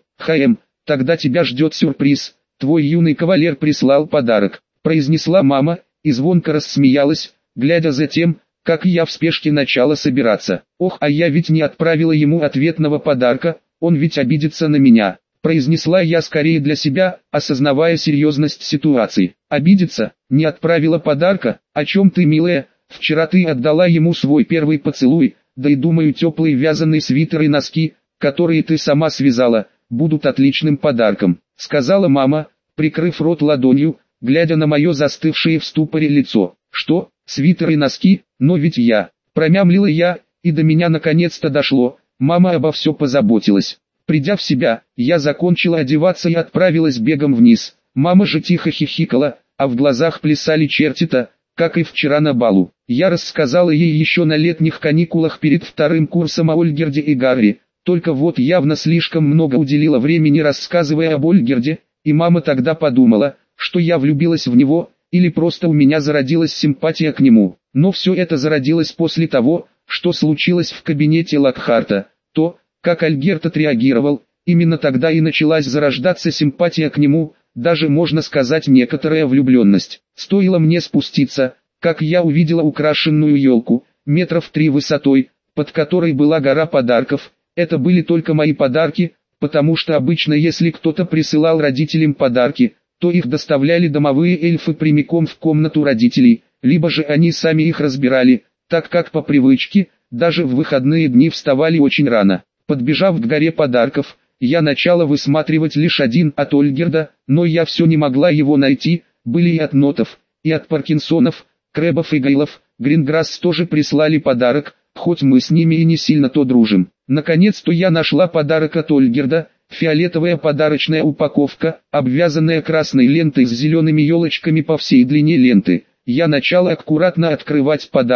Тогда тебя ждет сюрприз. Твой юный кавалер прислал подарок», — произнесла мама, и звонко рассмеялась, глядя за тем, как я в спешке начала собираться. «Ох, а я ведь не отправила ему ответного подарка, он ведь обидится на меня», — произнесла я скорее для себя, осознавая серьезность ситуации. «Обидится? Не отправила подарка? О чем ты, милая? Вчера ты отдала ему свой первый поцелуй, да и думаю, теплый вязаный свитер и носки, которые ты сама связала, будут отличным подарком», — сказала мама, прикрыв рот ладонью, глядя на мое застывшее в ступоре лицо. «Что, свитер и носки? Но ведь я...» — промямлила я, и до меня наконец-то дошло, мама обо все позаботилась. Придя в себя, я закончила одеваться и отправилась бегом вниз. Мама же тихо хихикала, а в глазах плясали черти-то, как и вчера на балу. Я рассказала ей еще на летних каникулах перед вторым курсом о Ольгерде и Гарри, только вот явно слишком много уделила времени, рассказывая об Ольгерде, и мама тогда подумала, что я влюбилась в него, или просто у меня зародилась симпатия к нему. Но все это зародилось после того, что случилось в кабинете Локхарта. То, как Альгерд отреагировал, именно тогда и началась зарождаться симпатия к нему, даже можно сказать некоторая влюбленность. Стоило мне спуститься, как я увидела украшенную елку, метров 3 высотой, под которой была гора подарков. Это были только мои подарки, потому что обычно если кто-то присылал родителям подарки, то их доставляли домовые эльфы прямиком в комнату родителей, либо же они сами их разбирали, так как по привычке, даже в выходные дни вставали очень рано. Подбежав к горе подарков, я начала высматривать лишь один от Ольгерда, но я все не могла его найти. Были и от Нотов, и от Паркинсонов, Крэбов и Гейлов. Гринграсс тоже прислали подарок, хоть мы с ними и не сильно-то дружим. Наконец-то я нашла подарок от Ольгерда, фиолетовая подарочная упаковка, обвязанная красной лентой с зелеными елочками по всей длине ленты. Я начала аккуратно открывать подарок,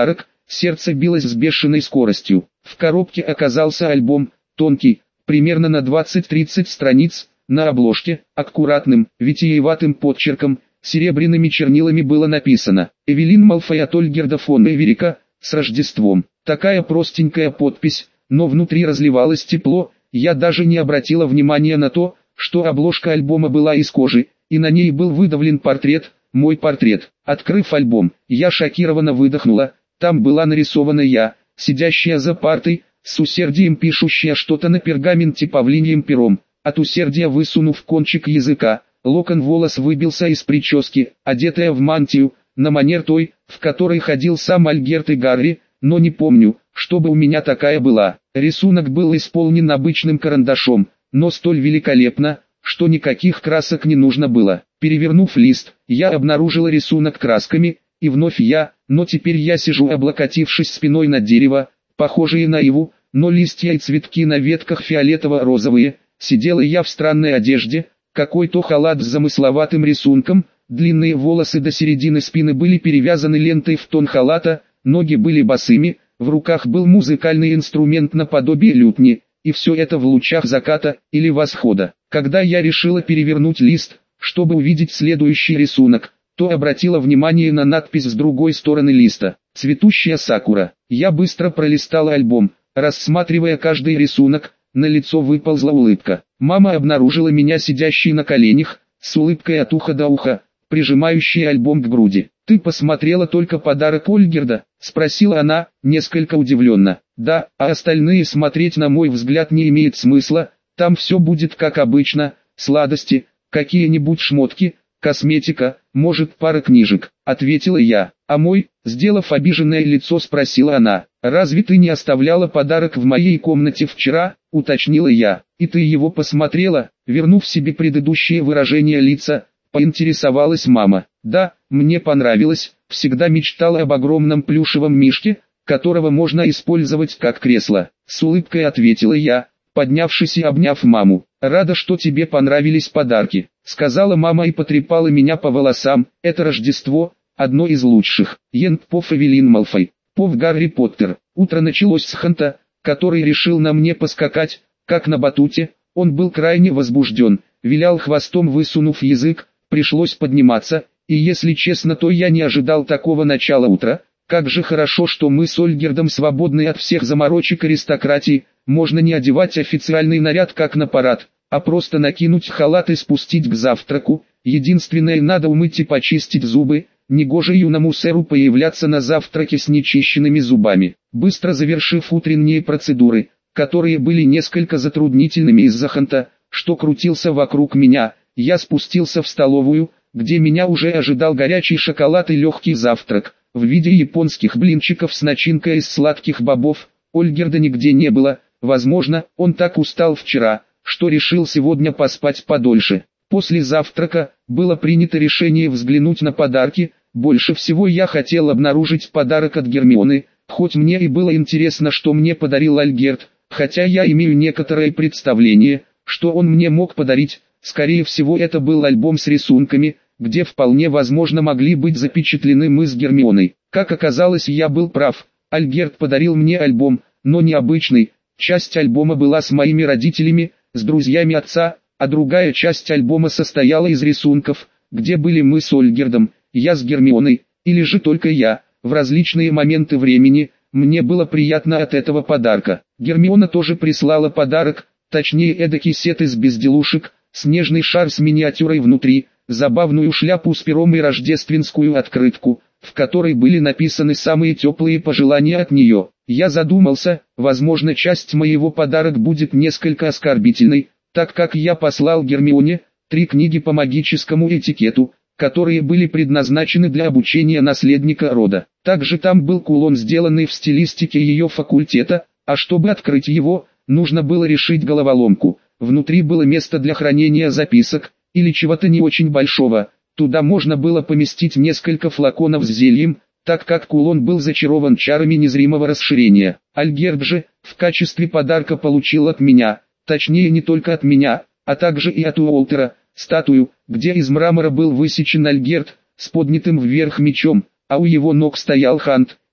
сердце билось с бешеной скоростью. В коробке оказался альбом, тонкий, примерно на 20-30 страниц, на обложке, аккуратным, витиеватым подчерком, серебряными чернилами было написано «Эвелин Малфой от Ольгерда фон Эверика, с Рождеством». Такая простенькая подпись, но внутри разливалось тепло. Я даже не обратила внимания на то, что обложка альбома была из кожи, и на ней был выдавлен портрет, мой портрет. Открыв альбом, я шокированно выдохнула. Там была нарисована я, сидящая за партой, с усердием пишущая что-то на пергаменте павлиньим пером. От усердия высунув кончик языка, локон волос выбился из прически, одетая в мантию, на манер той, в которой ходил сам Альгерт и Гарри, но не помню, чтобы у меня такая была. Рисунок был исполнен обычным карандашом, но столь великолепно, что никаких красок не нужно было. Перевернув лист, я обнаружила рисунок красками, и вновь но теперь я сижу, облокотившись спиной на дерево, похожее на иву, но листья и цветки на ветках фиолетово-розовые. Сидела я в странной одежде, какой-то халат с замысловатым рисунком, длинные волосы до середины спины были перевязаны лентой в тон халата, ноги были босыми, в руках был музыкальный инструмент наподобие лютни, и все это в лучах заката или восхода. Когда я решила перевернуть лист, чтобы увидеть следующий рисунок, то обратила внимание на надпись с другой стороны листа «Цветущая сакура». Я быстро пролистала альбом, рассматривая каждый рисунок. На лицо выползла улыбка. Мама обнаружила меня сидящей на коленях, с улыбкой от уха до уха, прижимающей альбом к груди. «Ты посмотрела только подарок Ольгерда?» — спросила она, несколько удивленно. «Да, а остальные смотреть, на мой взгляд, не имеет смысла, там все будет как обычно, сладости, какие-нибудь шмотки, косметика, может пара книжек», — ответила я. «А мой?» — сделав обиженное лицо, спросила она. «Разве ты не оставляла подарок в моей комнате вчера?» — уточнила я. «И ты его посмотрела?» Вернув себе предыдущее выражение лица, поинтересовалась мама. «Да, мне понравилось, всегда мечтала об огромном плюшевом мишке, которого можно использовать как кресло», — с улыбкой ответила я, поднявшись и обняв маму. «Рада, что тебе понравились подарки», — сказала мама и потрепала меня по волосам. «Это Рождество, одно из лучших. Йент Пов Эвелин Малфой, Пов Гарри Поттер». Утро началось с Ханта, который решил на мне поскакать, как на батуте. Он был крайне возбужден, вилял хвостом, высунув язык. Пришлось подниматься, и если честно, то я не ожидал такого начала утра. Как же хорошо, что мы с Ольгердом свободны от всех заморочек аристократии. Можно не одевать официальный наряд как на парад, а просто накинуть халат и спустить к завтраку. Единственное, надо умыть и почистить зубы. Негоже юному сэру появляться на завтраке с нечищенными зубами. Быстро завершив утренние процедуры, которые были несколько затруднительными из-за Ханта, что крутился вокруг меня, я спустился в столовую, где меня уже ожидал горячий шоколад и легкий завтрак, в виде японских блинчиков с начинкой из сладких бобов. Ольгерда нигде не было, возможно, он так устал вчера, что решил сегодня поспать подольше. После завтрака было принято решение взглянуть на подарки. Больше всего я хотел обнаружить подарок от Гермионы, хоть мне и было интересно, что мне подарил Альгерт, хотя я имею некоторое представление, что он мне мог подарить. Скорее всего, это был альбом с рисунками, где вполне возможно могли быть запечатлены мы с Гермионой. Как оказалось, я был прав. Альгерт подарил мне альбом, но не обычный. Часть альбома была с моими родителями, с друзьями отца, а другая часть альбома состояла из рисунков, где были мы с Ольгердом, я с Гермионой, или же только я. В различные моменты времени мне было приятно от этого подарка. Гермиона тоже прислала подарок, точнее эдакий сет из безделушек, снежный шар с миниатюрой внутри, забавную шляпу с пером и рождественскую открытку, в которой были написаны самые теплые пожелания от нее. Я задумался, возможно, часть моего подарка будет несколько оскорбительной, так как я послал Гермионе 3 книги по магическому этикету, которые были предназначены для обучения наследника рода. Также там был кулон, сделанный в стилистике ее факультета, а чтобы открыть его, нужно было решить головоломку. Внутри было место для хранения записок, или чего-то не очень большого. Туда можно было поместить несколько флаконов с зельем, так как кулон был зачарован чарами незримого расширения. Альгерт же, в качестве подарка получил от меня, точнее не только от меня, а также и от Уолтера, статую, где из мрамора был высечен Альгерт, с поднятым вверх мечом, а у его ног стоял Хант,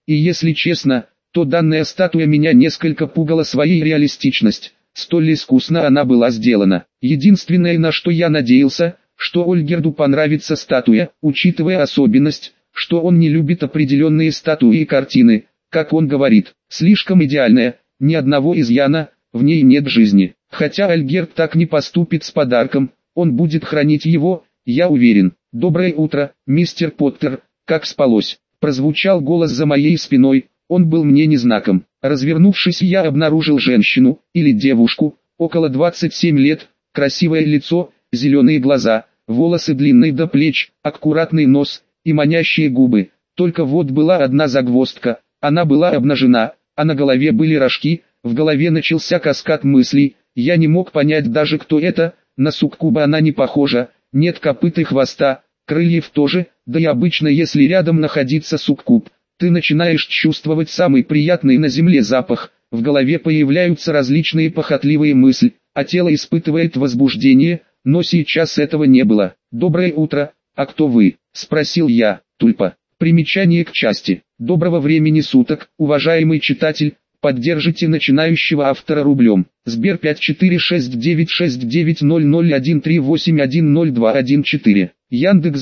И если честно, то данная статуя меня несколько пугала своей реалистичность. Столь искусно она была сделана. Единственное, на что я надеялся, что Ольгерду понравится статуя, учитывая особенность, что он не любит определенные статуи и картины, как он говорит, слишком идеальная, ни одного изъяна, в ней нет жизни. Хотя Ольгерд так не поступит с подарком, он будет хранить его, я уверен. «Доброе утро, мистер Поттер, как спалось?» Прозвучал голос за моей спиной, он был мне незнаком. Развернувшись, я обнаружил женщину, или девушку, около 27 лет, красивое лицо, зеленые глаза, волосы длинные до плеч, аккуратный нос и манящие губы. Только вот была одна загвоздка, она была обнажена, а на голове были рожки, в голове начался каскад мыслей, я не мог понять даже кто это, на суккуба она не похожа, нет копыт и хвоста, крыльев тоже, да и обычно если рядом находится суккуб, ты начинаешь чувствовать самый приятный на земле запах, в голове появляются различные похотливые мысли, а тело испытывает возбуждение, но сейчас этого не было. «Доброе утро, а кто вы?» – спросил я, Тульпа. Примечание к части. Доброго времени суток, уважаемый читатель, поддержите начинающего автора рублем. Сбер 5469690013810214. Яндекс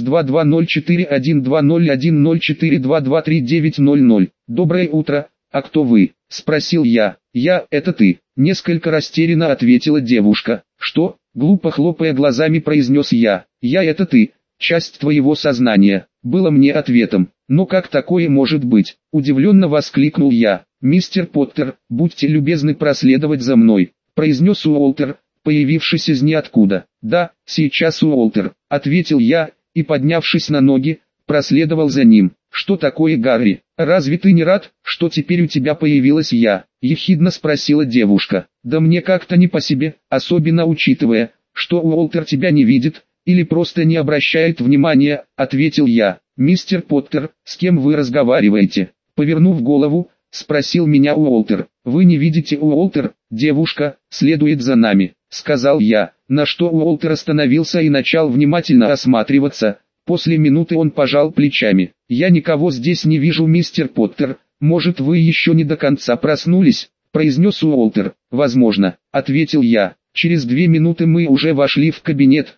2204120104223900. Доброе утро, а кто вы? Спросил я. Я, это ты. Несколько растерянно ответила девушка. Что? Глупо хлопая глазами произнес я. Я, это ты. Часть твоего сознания. Было мне ответом. Но как такое может быть? Удивленно воскликнул я. «Мистер Поттер, будьте любезны проследовать за мной», произнес Уолтер, появившись из ниоткуда. «Да, сейчас, Уолтер», ответил я, и поднявшись на ноги, проследовал за ним. «Что такое, Гарри? Разве ты не рад, что теперь у тебя появилась я?» ехидно спросила девушка. «Да мне как-то не по себе, особенно учитывая, что Уолтер тебя не видит, или просто не обращает внимания», ответил я. «Мистер Поттер, с кем вы разговариваете?» Повернув голову, спросил меня Уолтер. «Вы не видите, Уолтер, девушка, следует за нами», сказал я, на что Уолтер остановился и начал внимательно осматриваться. После минуты он пожал плечами. «Я никого здесь не вижу, мистер Поттер, может вы еще не до конца проснулись?» произнес Уолтер. «Возможно», ответил я. Через 2 минуты мы уже вошли в кабинет,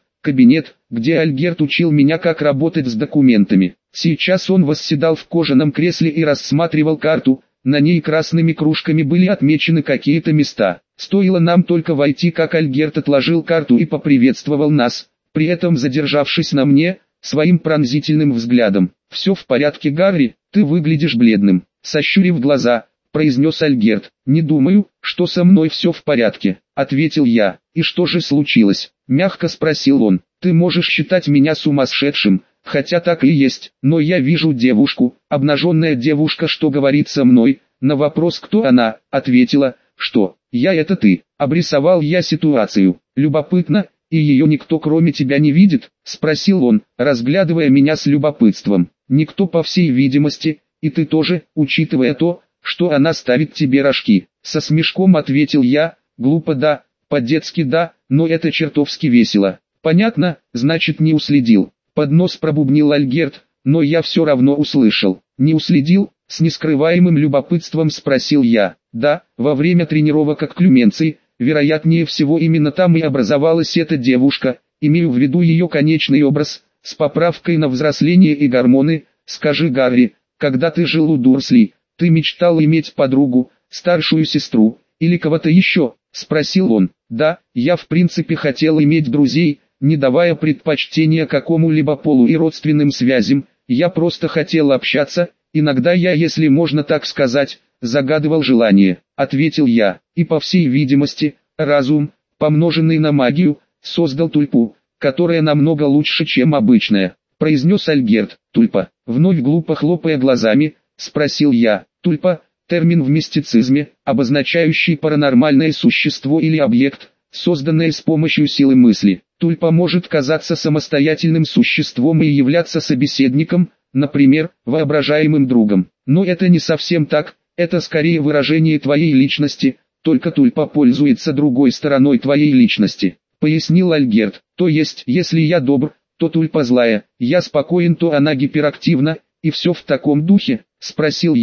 где Ольгерд учил меня как работать с документами. Сейчас он восседал в кожаном кресле и рассматривал карту, на ней красными кружками были отмечены какие-то места. Стоило нам только войти, как Ольгерд отложил карту и поприветствовал нас, при этом задержавшись на мне, своим пронзительным взглядом. «Все в порядке, Гарри, ты выглядишь бледным», сощурив глаза, произнес Ольгерд. «Не думаю, что со мной все в порядке», ответил я. «И что же случилось?» мягко спросил он. «Ты можешь считать меня сумасшедшим, хотя так и есть, но я вижу девушку, обнаженная девушка, что говорит со мной». На вопрос, кто она, ответила, что «я, это ты». Обрисовал я ситуацию. «Любопытно, и ее никто кроме тебя не видит?» спросил он, разглядывая меня с любопытством. «Никто, по всей видимости, и ты тоже, учитывая то, что она ставит тебе рожки». Со смешком ответил я. «Глупо, да, по-детски да, но это чертовски весело». «Понятно, значит не уследил». Под нос пробубнил Ольгерд, но я все равно услышал. «Не уследил?» С нескрываемым любопытством спросил я. «Да, во время тренировок к Клюменции, вероятнее всего именно там и образовалась эта девушка, имею в виду ее конечный образ, с поправкой на взросление и гормоны. Скажи, Гарри, когда ты жил у Дурслей, ты мечтал иметь подругу, старшую сестру, или кого-то еще?» спросил он. «Да, я в принципе хотел иметь друзей, не давая предпочтения какому-либо полу и родственным связям, я просто хотел общаться, иногда я, если можно так сказать, загадывал желание», ответил я, и по всей видимости, разум, помноженный на магию, создал тульпу, которая намного лучше, чем обычная, произнес Ольгерд. «Тульпа», вновь глупо хлопая глазами, спросил я. «Тульпа» — термин в мистицизме, обозначающий паранормальное существо или объект, созданное с помощью силы мысли. Тульпа может казаться самостоятельным существом и являться собеседником, например, воображаемым другом. Но это не совсем так, это скорее выражение твоей личности, только тульпа пользуется другой стороной твоей личности, пояснил Ольгерд. То есть, если я добр, то тульпа злая, я спокоен, то она гиперактивна, и все в таком духе, спросил я.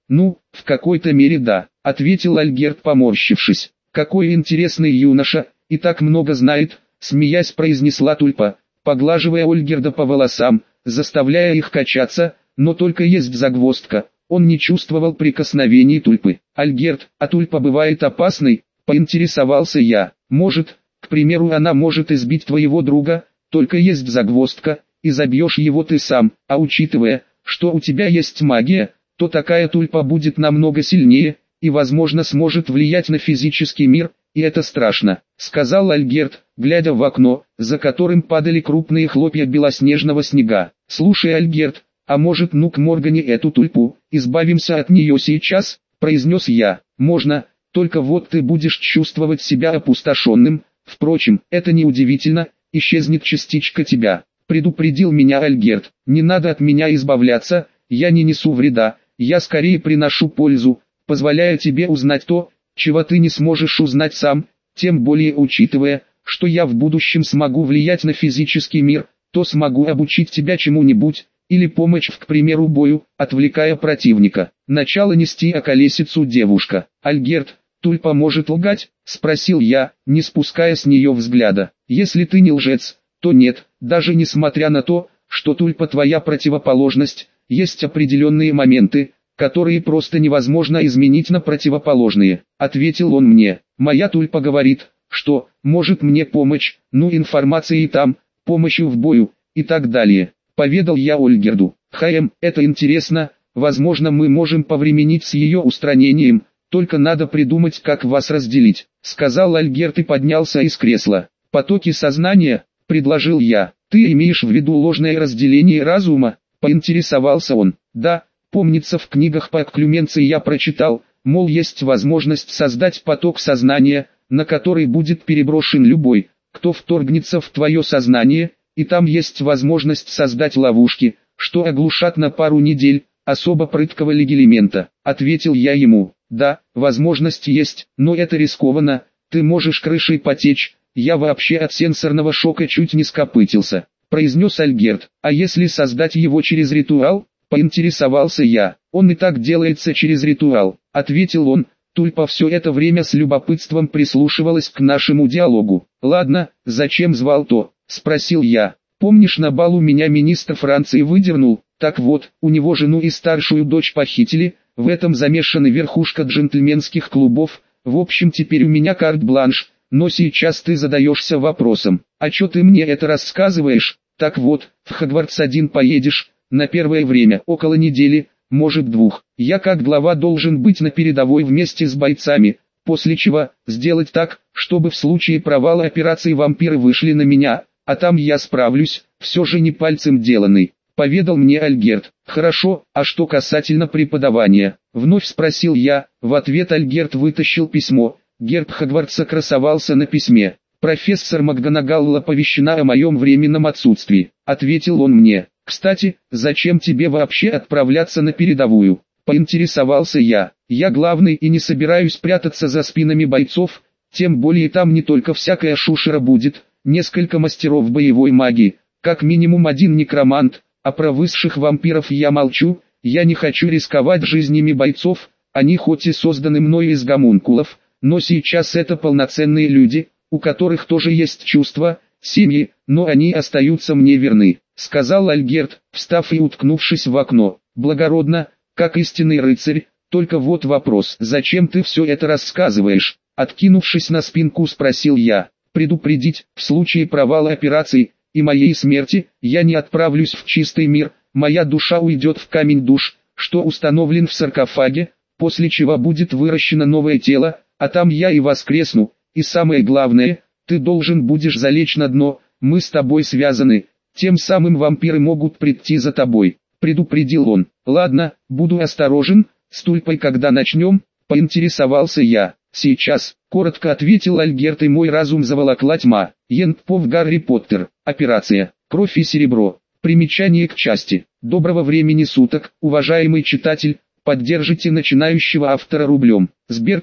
Ну, в какой-то мере да, ответил Альгерт, поморщившись. Какой интересный юноша, и так много знает, смеясь произнесла Тульпа, поглаживая Ольгерда по волосам, заставляя их качаться, но только есть загвоздка. Он не чувствовал прикосновений Тульпы. Альгерт, а Тульпа бывает опасной, поинтересовался я. Может, к примеру, она может избить твоего друга, только есть загвоздка, и забьешь его ты сам, а учитывая, что у тебя есть магия, то такая Тульпа будет намного сильнее, и возможно сможет влиять на физический мир, и это страшно, сказал Альгерт, глядя в окно, за которым падали крупные хлопья белоснежного снега. Слушай, Альгерт, а может, ну к Моргане эту Тульпу, избавимся от нее сейчас, произнес я. Можно, только вот ты будешь чувствовать себя опустошенным, впрочем, это не удивительно, исчезнет частичка тебя. Предупредил меня Альгерт, не надо от меня избавляться, я не несу вреда, я скорее приношу пользу, позволяя тебе узнать то, чего ты не сможешь узнать сам, тем более учитывая, что я в будущем смогу влиять на физический мир, то смогу обучить тебя чему-нибудь, или помочь в, к примеру, бою, отвлекая противника. Начало нести околесицу девушка. Альгерт, Тульпа может лгать? Спросил я, не спуская с нее взгляда. Если ты не лжец, то нет, даже несмотря на то, что Тульпа твоя противоположность, есть определенные моменты, которые просто невозможно изменить на противоположные. Ответил он мне. Моя Тульпа говорит, что может мне помочь, ну информацией там, помощью в бою, и так далее. Поведал я Ольгерду. Это интересно, возможно мы можем повременить с ее устранением, только надо придумать, как вас разделить, сказал Альгерт и поднялся из кресла. Потоки сознания, предложил я. Ты имеешь в виду ложное разделение разума? Поинтересовался он. Да, помнится, в книгах по окклюменции я прочитал, мол есть возможность создать поток сознания, на который будет переброшен любой, кто вторгнется в твое сознание, и там есть возможность создать ловушки, что оглушат на пару недель, особо прыткого легилимента. Ответил я ему. Да, возможность есть, но это рискованно, ты можешь крышей потечь, я вообще от сенсорного шока чуть не скопытился, произнес Альгерт. А если создать его через ритуал? Поинтересовался я. Он и так делается через ритуал, ответил он. Тульпа все это время с любопытством прислушивалась к нашему диалогу. Ладно, зачем звал-то? Спросил я. Помнишь, на балу меня министр Франции выдернул? Так вот, у него жену и старшую дочь похитили, в этом замешана верхушка джентльменских клубов, в общем теперь у меня карт-бланш, но сейчас ты задаешься вопросом, а чё ты мне это рассказываешь? Так вот, в Хогвартс-1 поедешь, на первое время, около недели, может 2, я как глава должен быть на передовой вместе с бойцами, после чего, сделать так, чтобы в случае провала операции вампиры вышли на меня, а там я справлюсь, все же не пальцем деланный, поведал мне Альгерт. Хорошо, а что касательно преподавания? Вновь спросил я, в ответ Альгерт вытащил письмо, герб Хогвартса красовался на письме. Профессор МакГонагалл оповещена о моем временном отсутствии, ответил он мне. Кстати, зачем тебе вообще отправляться на передовую? Поинтересовался я. Я главный и не собираюсь прятаться за спинами бойцов, тем более там не только всякая шушера будет, несколько мастеров боевой магии, как минимум один некромант, а про высших вампиров я молчу, я не хочу рисковать жизнями бойцов, они хоть и созданы мною из гомункулов, но сейчас это полноценные люди, у которых тоже есть чувства, семьи, но они остаются мне верны, сказал Альгерт, встав и уткнувшись в окно. Благородно, как истинный рыцарь, только вот вопрос, зачем ты все это рассказываешь? Откинувшись на спинку, спросил я. Предупредить, в случае провала операции и моей смерти, я не отправлюсь в чистый мир, моя душа уйдет в камень душ, что установлен в саркофаге, после чего будет выращено новое тело, а там я и воскресну, и самое главное, ты должен будешь залечь на дно, мы с тобой связаны, тем самым вампиры могут прийти за тобой, предупредил он. Ладно, буду осторожен, с Тульпой когда начнем, поинтересовался я. Сейчас, коротко ответил Альгерт, и мой разум заволокла тьма. Янпов Гарри Поттер. Операция. Кровь и серебро. Примечание к части. Доброго времени суток, уважаемый читатель. Поддержите начинающего автора рублем. Сбер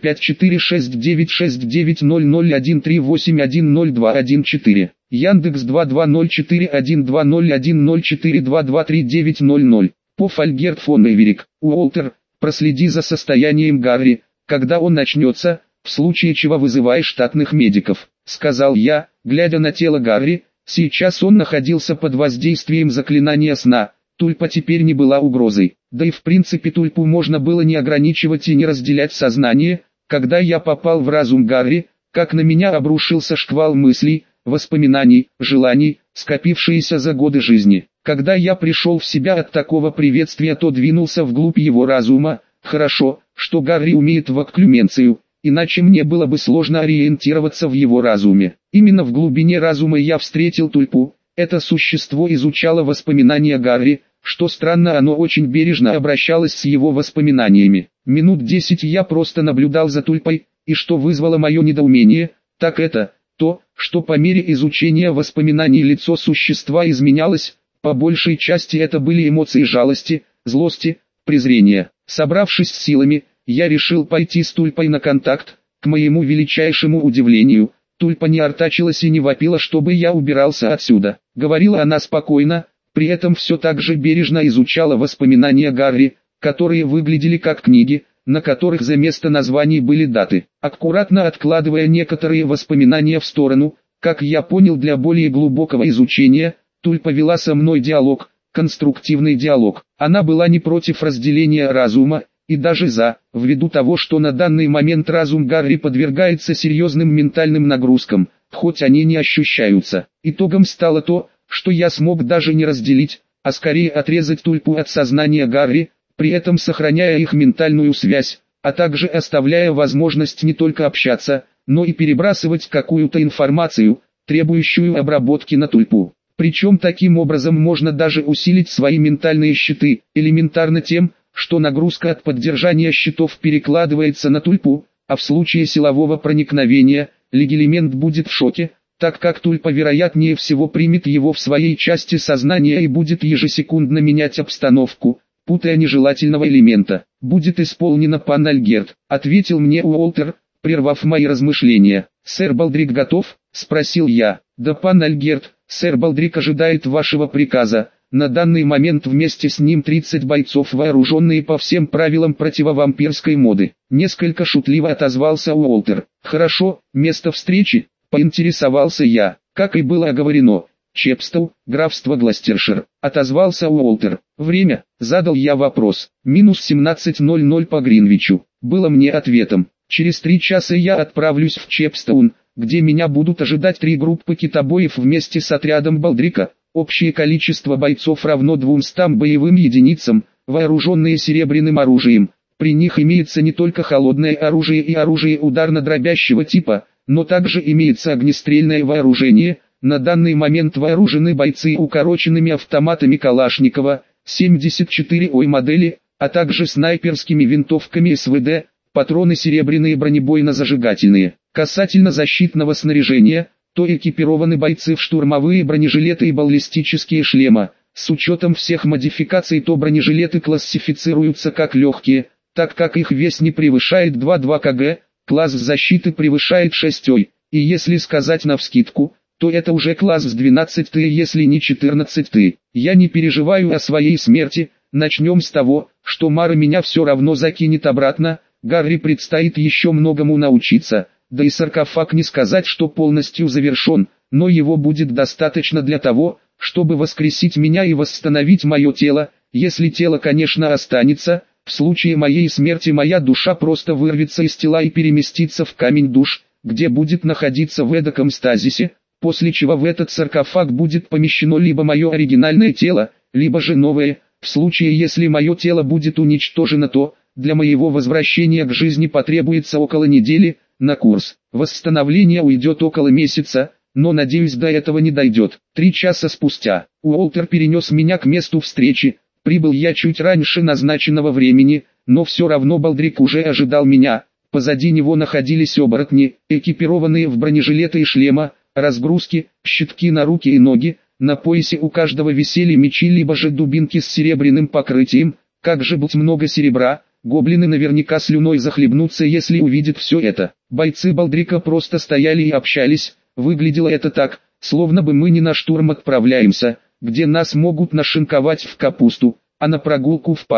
5469690013810214. Яндекс 2204120104223900. Поф Альгерт фон Эверик. Уолтер. проследи за состоянием Гарри, когда он начнется, в случае чего вызывай штатных медиков», — сказал я, глядя на тело Гарри. Сейчас он находился под воздействием заклинания сна. Тульпа теперь не была угрозой, да и в принципе Тульпу можно было не ограничивать и не разделять сознание. Когда я попал в разум Гарри, как на меня обрушился шквал мыслей, воспоминаний, желаний, скопившиеся за годы жизни. Когда я пришел в себя от такого приветствия, то двинулся вглубь его разума. Хорошо, что Гарри умеет в окклюменцию, иначе мне было бы сложно ориентироваться в его разуме. Именно в глубине разума я встретил Тульпу. Это существо изучало воспоминания Гарри. Что странно, оно очень бережно обращалось с его воспоминаниями. Минут 10 я просто наблюдал за Тульпой, и что вызвало мое недоумение, так это то, что по мере изучения воспоминаний лицо существа изменялось. По большей части это были эмоции жалости, злости, презрения. Собравшись с силами, я решил пойти с Тульпой на контакт. К моему величайшему удивлению, Тульпа не артачилась и не вопила, чтобы я убирался отсюда. Говорила она спокойно, при этом все так же бережно изучала воспоминания Гарри, которые выглядели как книги, на которых за место названий были даты. Аккуратно откладывая некоторые воспоминания в сторону, как я понял, для более глубокого изучения, Тульпа вела со мной диалог, конструктивный диалог. Она была не против разделения разума, и даже за, ввиду того, что на данный момент разум Гарри подвергается серьезным ментальным нагрузкам, хоть они не ощущаются. Итогом стало то, что я смог даже не разделить, а скорее отрезать Тульпу от сознания Гарри, при этом сохраняя их ментальную связь, а также оставляя возможность не только общаться, но и перебрасывать какую-то информацию, требующую обработки на Тульпу. Причем таким образом можно даже усилить свои ментальные щиты, элементарно тем, что нагрузка от поддержания щитов перекладывается на Тульпу, а в случае силового проникновения, легилемент будет в шоке, так как Тульпа вероятнее всего примет его в своей части сознания и будет ежесекундно менять обстановку, путая нежелательного элемента. «Будет исполнено, пан Альгерт», — ответил мне Уолтер, прервав мои размышления. «Сэр Балдрик готов?» — спросил я. «Да, пан Альгерт, сэр Балдрик ожидает вашего приказа. На данный момент вместе с ним 30 бойцов, вооруженные по всем правилам противовампирской моды». Несколько шутливо отозвался Уолтер. «Хорошо, место встречи?» — поинтересовался я. «Как и было оговорено, Чепстоу, графство Глостершир», — отозвался Уолтер. «Время?» — задал я вопрос. «Минус 17:00 по Гринвичу», — было мне ответом. «Через 3 часа я отправлюсь в Чепстоун, где меня будут ожидать 3 группы китобоев вместе с отрядом Балдрика. Общее количество бойцов равно 200 боевым единицам, вооруженные серебряным оружием. При них имеется не только холодное оружие и оружие ударно-дробящего типа, но также имеется огнестрельное вооружение. На данный момент вооружены бойцы укороченными автоматами Калашникова, 74-ой модели, а также снайперскими винтовками СВД, патроны серебряные бронебойно-зажигательные. Касательно защитного снаряжения, то экипированы бойцы в штурмовые бронежилеты и баллистические шлемы. С учетом всех модификаций, то бронежилеты классифицируются как легкие, так как их вес не превышает 2,2 кг, класс защиты превышает 6 ой, и если сказать навскидку, то это уже класс с 12, если не 14. Я не переживаю о своей смерти. Начнем с того, что Мара меня все равно закинет обратно. Гарри предстоит еще многому научиться, да и саркофаг не сказать, что полностью завершен, но его будет достаточно для того, чтобы воскресить меня и восстановить мое тело, если тело, конечно, останется. В случае моей смерти моя душа просто вырвется из тела и переместится в камень душ, где будет находиться в эдаком стазисе, после чего в этот саркофаг будет помещено либо мое оригинальное тело, либо же новое. В случае, если мое тело будет уничтожено, то для моего возвращения к жизни потребуется около недели. На курс восстановления уйдет около месяца, но надеюсь, до этого не дойдет. 3 часа спустя Уолтер перенес меня к месту встречи. Прибыл я чуть раньше назначенного времени, но все равно Балдрик уже ожидал меня. Позади него находились оборотни, экипированные в бронежилеты и шлема, разгрузки, щитки на руки и ноги. На поясе у каждого висели мечи либо же дубинки с серебряным покрытием. Как же быть много серебра? Гоблины наверняка слюной захлебнутся, если увидят все это. Бойцы Балдрика просто стояли и общались. Выглядело это так, словно бы мы не на штурм отправляемся, где нас могут нашинковать в капусту, а на прогулку в парке.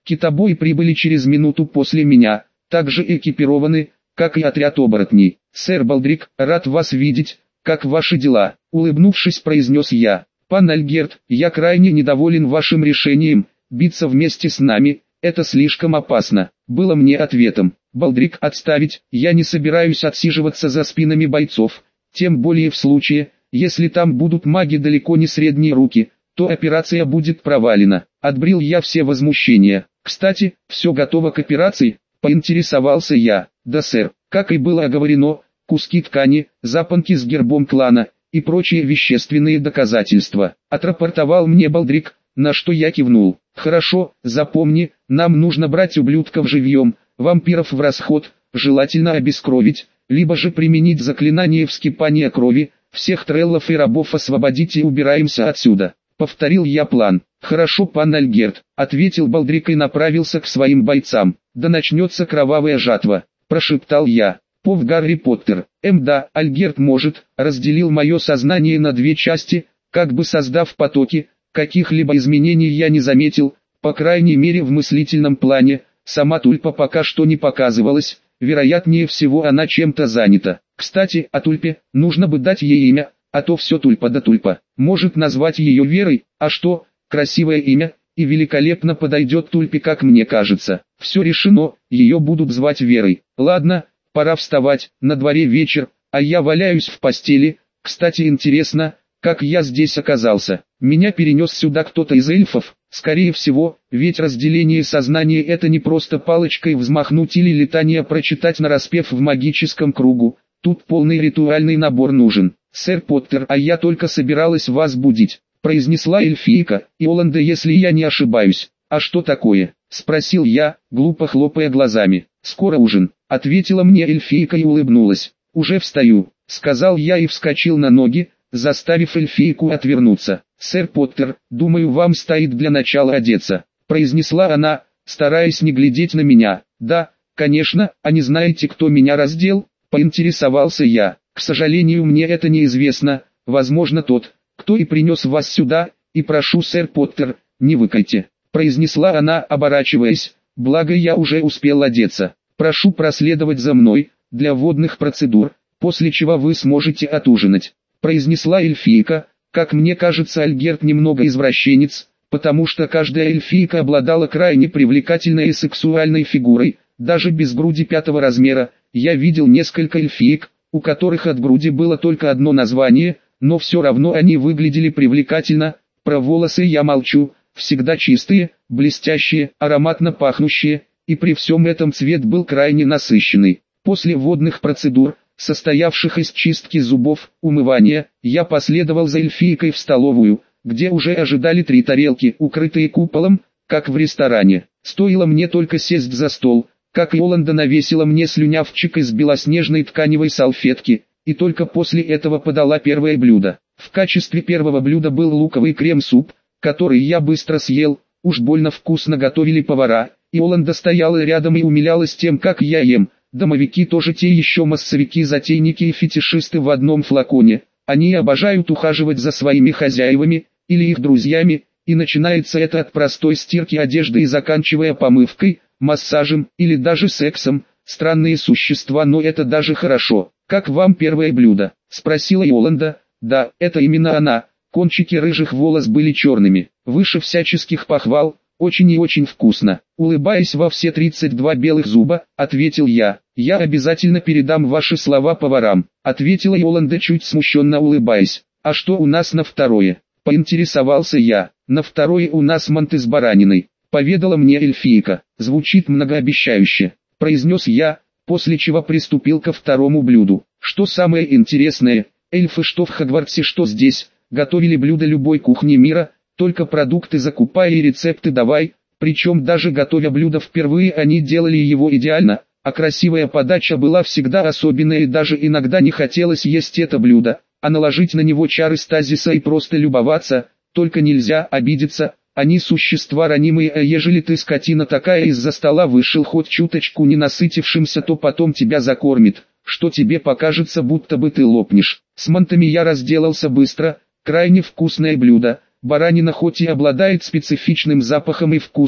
Китобои прибыли через минуту после меня, также экипированы, как и отряд оборотней. «Сэр Балдрик, рад вас видеть, как ваши дела?» — улыбнувшись, произнес я. «Пан Альгерт, я крайне недоволен вашим решением, биться вместе с нами, это слишком опасно», — было мне ответом. «Балдрик, отставить, я не собираюсь отсиживаться за спинами бойцов, тем более в случае, если там будут маги далеко не средние руки, то операция будет провалена». Отбрил я все возмущения. «Кстати, все готово к операции?» — поинтересовался я. «Да, сэр, как и было оговорено, куски ткани, запонки с гербом клана и прочие вещественные доказательства», — отрапортовал мне Балдрик, на что я кивнул. «Хорошо, запомни, нам нужно брать ублюдков живьем, вампиров в расход, желательно обескровить, либо же применить заклинание вскипания крови, всех треллов и рабов освободить и убираемся отсюда». Повторил я план. «Хорошо, пан Альгерт», — ответил Балдрик и направился к своим бойцам. «Да начнется кровавая жатва», — прошептал я. «Пов Гарри Поттер». Да, Альгерт может», — разделил мое сознание на две части, как бы создав потоки. Каких-либо изменений я не заметил, по крайней мере в мыслительном плане. Сама Тульпа пока что не показывалась, вероятнее всего она чем-то занята. Кстати, о Тульпе, нужно бы дать ей имя, а то все Тульпа да Тульпа. Может назвать ее Верой, а что, красивое имя, и великолепно подойдет Тульпе, как мне кажется. Все решено, ее будут звать Верой. Ладно, пора вставать, на дворе вечер, а я валяюсь в постели. Кстати, интересно, как я здесь оказался. Меня перенес сюда кто-то из эльфов, скорее всего, ведь разделение сознания — это не просто палочкой взмахнуть или летание прочитать нараспев в магическом кругу. Тут полный ритуальный набор нужен. «Сэр Поттер, а я только собиралась вас будить», — произнесла эльфийка, Иоланда, если я не ошибаюсь. «А что такое?» — спросил я, глупо хлопая глазами. «Скоро ужин», — ответила мне эльфийка и улыбнулась. «Уже встаю», — сказал я и вскочил на ноги, заставив эльфийку отвернуться. «Сэр Поттер, думаю, вам стоит для начала одеться», — произнесла она, стараясь не глядеть на меня. «Да, конечно, а не знаете, кто меня раздел?» — поинтересовался я. «К сожалению, мне это неизвестно, возможно тот, кто и принес вас сюда, и прошу, сэр Поттер, не выкайте», — произнесла она, оборачиваясь, благо я уже успел одеться. «Прошу проследовать за мной, для водных процедур, после чего вы сможете отужинать», — произнесла эльфийка. Как мне кажется, Альгерт немного извращенец, потому что каждая эльфийка обладала крайне привлекательной и сексуальной фигурой, даже без груди 5-го размера. Я видел несколько эльфиек, у которых от груди было только одно название, но все равно они выглядели привлекательно. Про волосы я молчу, всегда чистые, блестящие, ароматно пахнущие, и при всем этом цвет был крайне насыщенный. После водных процедур, состоявших из чистки зубов, умывания, я последовал за эльфийкой в столовую, где уже ожидали 3 тарелки, укрытые куполом, как в ресторане. Стоило мне только сесть за стол, как Иоланда навесила мне слюнявчик из белоснежной тканевой салфетки, и только после этого подала первое блюдо. В качестве первого блюда был луковый крем-суп, который я быстро съел, уж больно вкусно готовили повара. Иоланда стояла рядом и умилялась тем, как я ем. Домовики тоже те еще массовики, затейники и фетишисты в одном флаконе. Они обожают ухаживать за своими хозяевами, или их друзьями, и начинается это от простой стирки одежды и заканчивая помывкой, массажем или даже сексом. Странные существа, но это даже хорошо. «Как вам первое блюдо?» — спросила Иоланда. «Да, это именно она». Кончики рыжих волос были черными. Выше всяческих похвал, очень и очень вкусно. Улыбаясь во все 32 белых зуба, ответил я. «Я обязательно передам ваши слова поварам», — ответила Иоланда, чуть смущенно улыбаясь. «А что у нас на второе?» — поинтересовался я. «На второе у нас манты с бараниной», — поведала мне эльфийка. «Звучит многообещающе», — произнес я, после чего приступил ко второму блюду. Что самое интересное, эльфы что в Хогвартсе, что здесь, готовили блюда любой кухни мира, только продукты закупай и рецепты давай, причем даже готовя блюдо впервые они делали его идеально, а красивая подача была всегда особенной и даже иногда не хотелось есть это блюдо, а наложить на него чары стазиса и просто любоваться, только нельзя обидеться. Они существа ранимые, а ежели ты, скотина такая, из-за стола вышел хоть чуточку не насытившимся, то потом тебя закормит, что тебе покажется, будто бы ты лопнешь. С мантами я разделался быстро, крайне вкусное блюдо. Баранина хоть и обладает специфичным запахом и вкусом,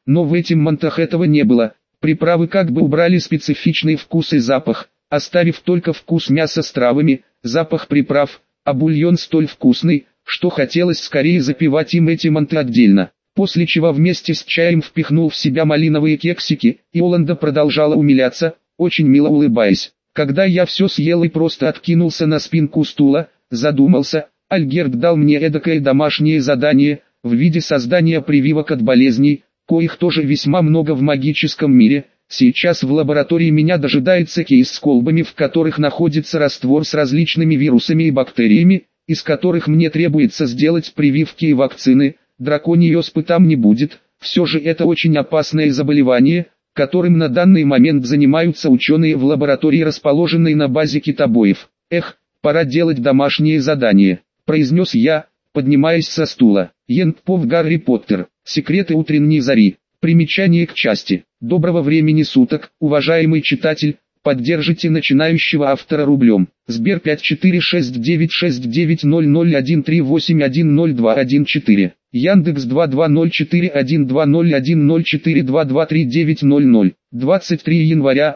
но в этих мантах этого не было. Приправы как бы убрали специфичный вкус и запах, оставив только вкус мяса с травами, запах приправ, а бульон столь вкусный, что хотелось скорее запивать им эти манты отдельно. После чего вместе с чаем впихнул в себя малиновые кексики, и Оланда продолжала умиляться, очень мило улыбаясь. Когда я все съел и просто откинулся на спинку стула, задумался, Альгерт дал мне эдакое домашнее задание, в виде создания прививок от болезней, коих тоже весьма много в магическом мире. Сейчас в лаборатории меня дожидается кейс с колбами, в которых находится раствор с различными вирусами и бактериями, из которых мне требуется сделать прививки и вакцины. Драконьей оспы там не будет, все же это очень опасное заболевание, которым на данный момент занимаются ученые в лаборатории, расположенной на базе китобоев. Эх, пора делать домашнее задание, произнес я, поднимаясь со стула. Янтпов Гарри Поттер. Секреты утренней зари. Примечание к части. Доброго времени суток, уважаемый читатель. Поддержите начинающего автора рублем. Сбер 5469690013810214. Яндекс 2204120104223900. 23 января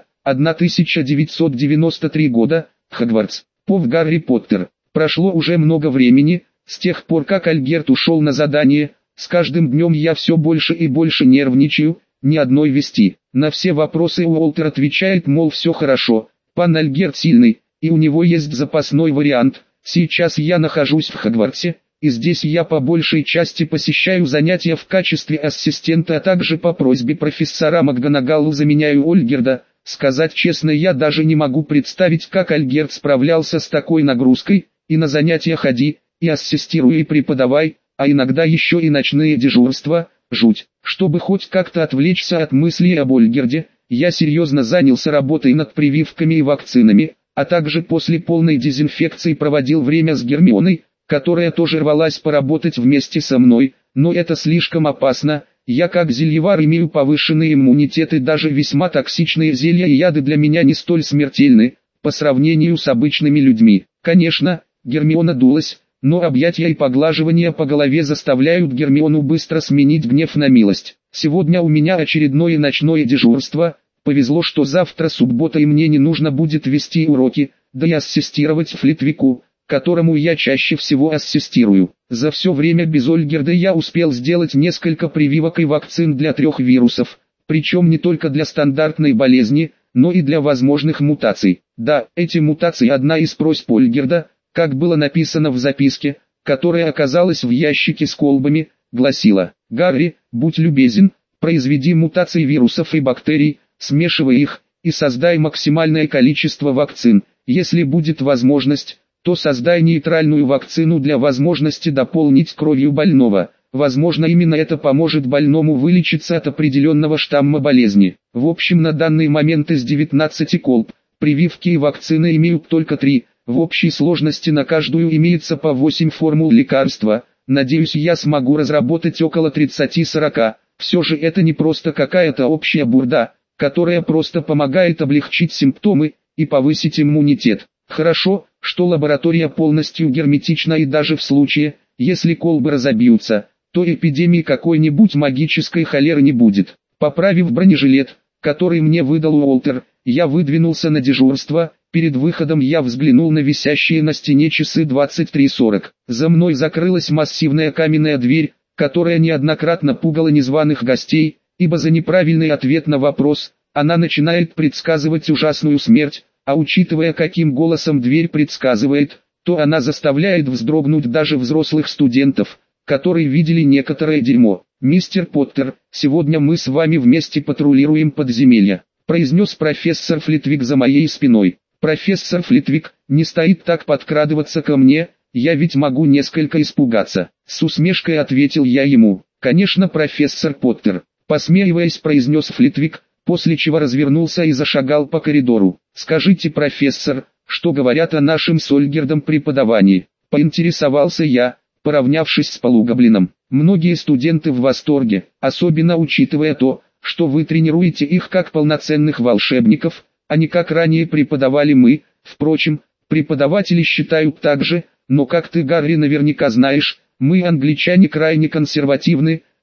1993 года. Хогвартс. Пов Гарри Поттер. Прошло уже много времени, с тех пор как Альгерт ушел на задание. С каждым днем я все больше и больше нервничаю, ни одной вести. На все вопросы Уолтер отвечает, мол, все хорошо, пан Альгерт сильный, и у него есть запасной вариант. Сейчас я нахожусь в Хогвартсе, и здесь я по большей части посещаю занятия в качестве ассистента, а также по просьбе профессора МакГонагалл заменяю Ольгерда. Сказать честно, я даже не могу представить, как Альгерт справлялся с такой нагрузкой, и на занятия ходи, и ассистируй, и преподавай, а иногда еще и ночные дежурства. Жуть. Чтобы хоть как-то отвлечься от мыслей об Ольгерде, я серьезно занялся работой над прививками и вакцинами, а также после полной дезинфекции проводил время с Гермионой, которая тоже рвалась поработать вместе со мной, но это слишком опасно. Я как зельевар имею повышенный иммунитет, и даже весьма токсичные зелья и яды для меня не столь смертельны, по сравнению с обычными людьми. Конечно, Гермиона дулась, но объятия и поглаживания по голове заставляют Гермиону быстро сменить гнев на милость. Сегодня у меня очередное ночное дежурство. Повезло, что завтра суббота и мне не нужно будет вести уроки, да и ассистировать Флитвику, которому я чаще всего ассистирую. За все время без Ольгерда я успел сделать несколько прививок и вакцин для 3 вирусов, причем не только для стандартной болезни, но и для возможных мутаций. Да, эти мутации одна из просьб Ольгерда, как было написано в записке, которая оказалась в ящике с колбами, гласила: «Гарри, будь любезен, произведи мутации вирусов и бактерий, смешивай их, и создай максимальное количество вакцин. Если будет возможность, то создай нейтральную вакцину для возможности дополнить кровью больного. Возможно, именно это поможет больному вылечиться от определенного штамма болезни». В общем, на данный момент из 19 колб, прививки и вакцины имеют только 3. В общей сложности на каждую имеется по 8 формул лекарства. Надеюсь, я смогу разработать около 30-40. Все же это не просто какая-то общая бурда, которая просто помогает облегчить симптомы и повысить иммунитет. Хорошо, что лаборатория полностью герметична, и даже в случае, если колбы разобьются, то эпидемии какой-нибудь магической холеры не будет. Поправив бронежилет, который мне выдал Уолтер, я выдвинулся на дежурство. Перед выходом я взглянул на висящие на стене часы 23:40. За мной закрылась массивная каменная дверь, которая неоднократно пугала незваных гостей, ибо за неправильный ответ на вопрос она начинает предсказывать ужасную смерть, а учитывая, каким голосом дверь предсказывает, то она заставляет вздрогнуть даже взрослых студентов, которые видели некоторое дерьмо. «Мистер Поттер, сегодня мы с вами вместе патрулируем подземелья», произнес профессор Флитвик за моей спиной. Профессор Флитвик не стоит так подкрадываться ко мне, я ведь могу несколько испугаться. С усмешкой ответил я ему. «Конечно, профессор Поттер», посмеиваясь, произнес Флитвик, после чего развернулся и зашагал по коридору. «Скажите, профессор, что говорят о нашем с Ольгердом преподавании?» Поинтересовался я, поравнявшись с полугоблином. «Многие студенты в восторге, особенно учитывая то, что вы тренируете их как полноценных волшебников, а не как ранее преподавали мы. Впрочем, преподаватели считают так же, но как ты, Гарри, наверняка знаешь, мы, англичане, крайне консервативны,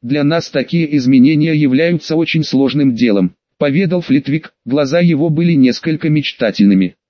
Для нас такие изменения являются очень сложным делом, поведал Флитвик, глаза его были несколько мечтательными.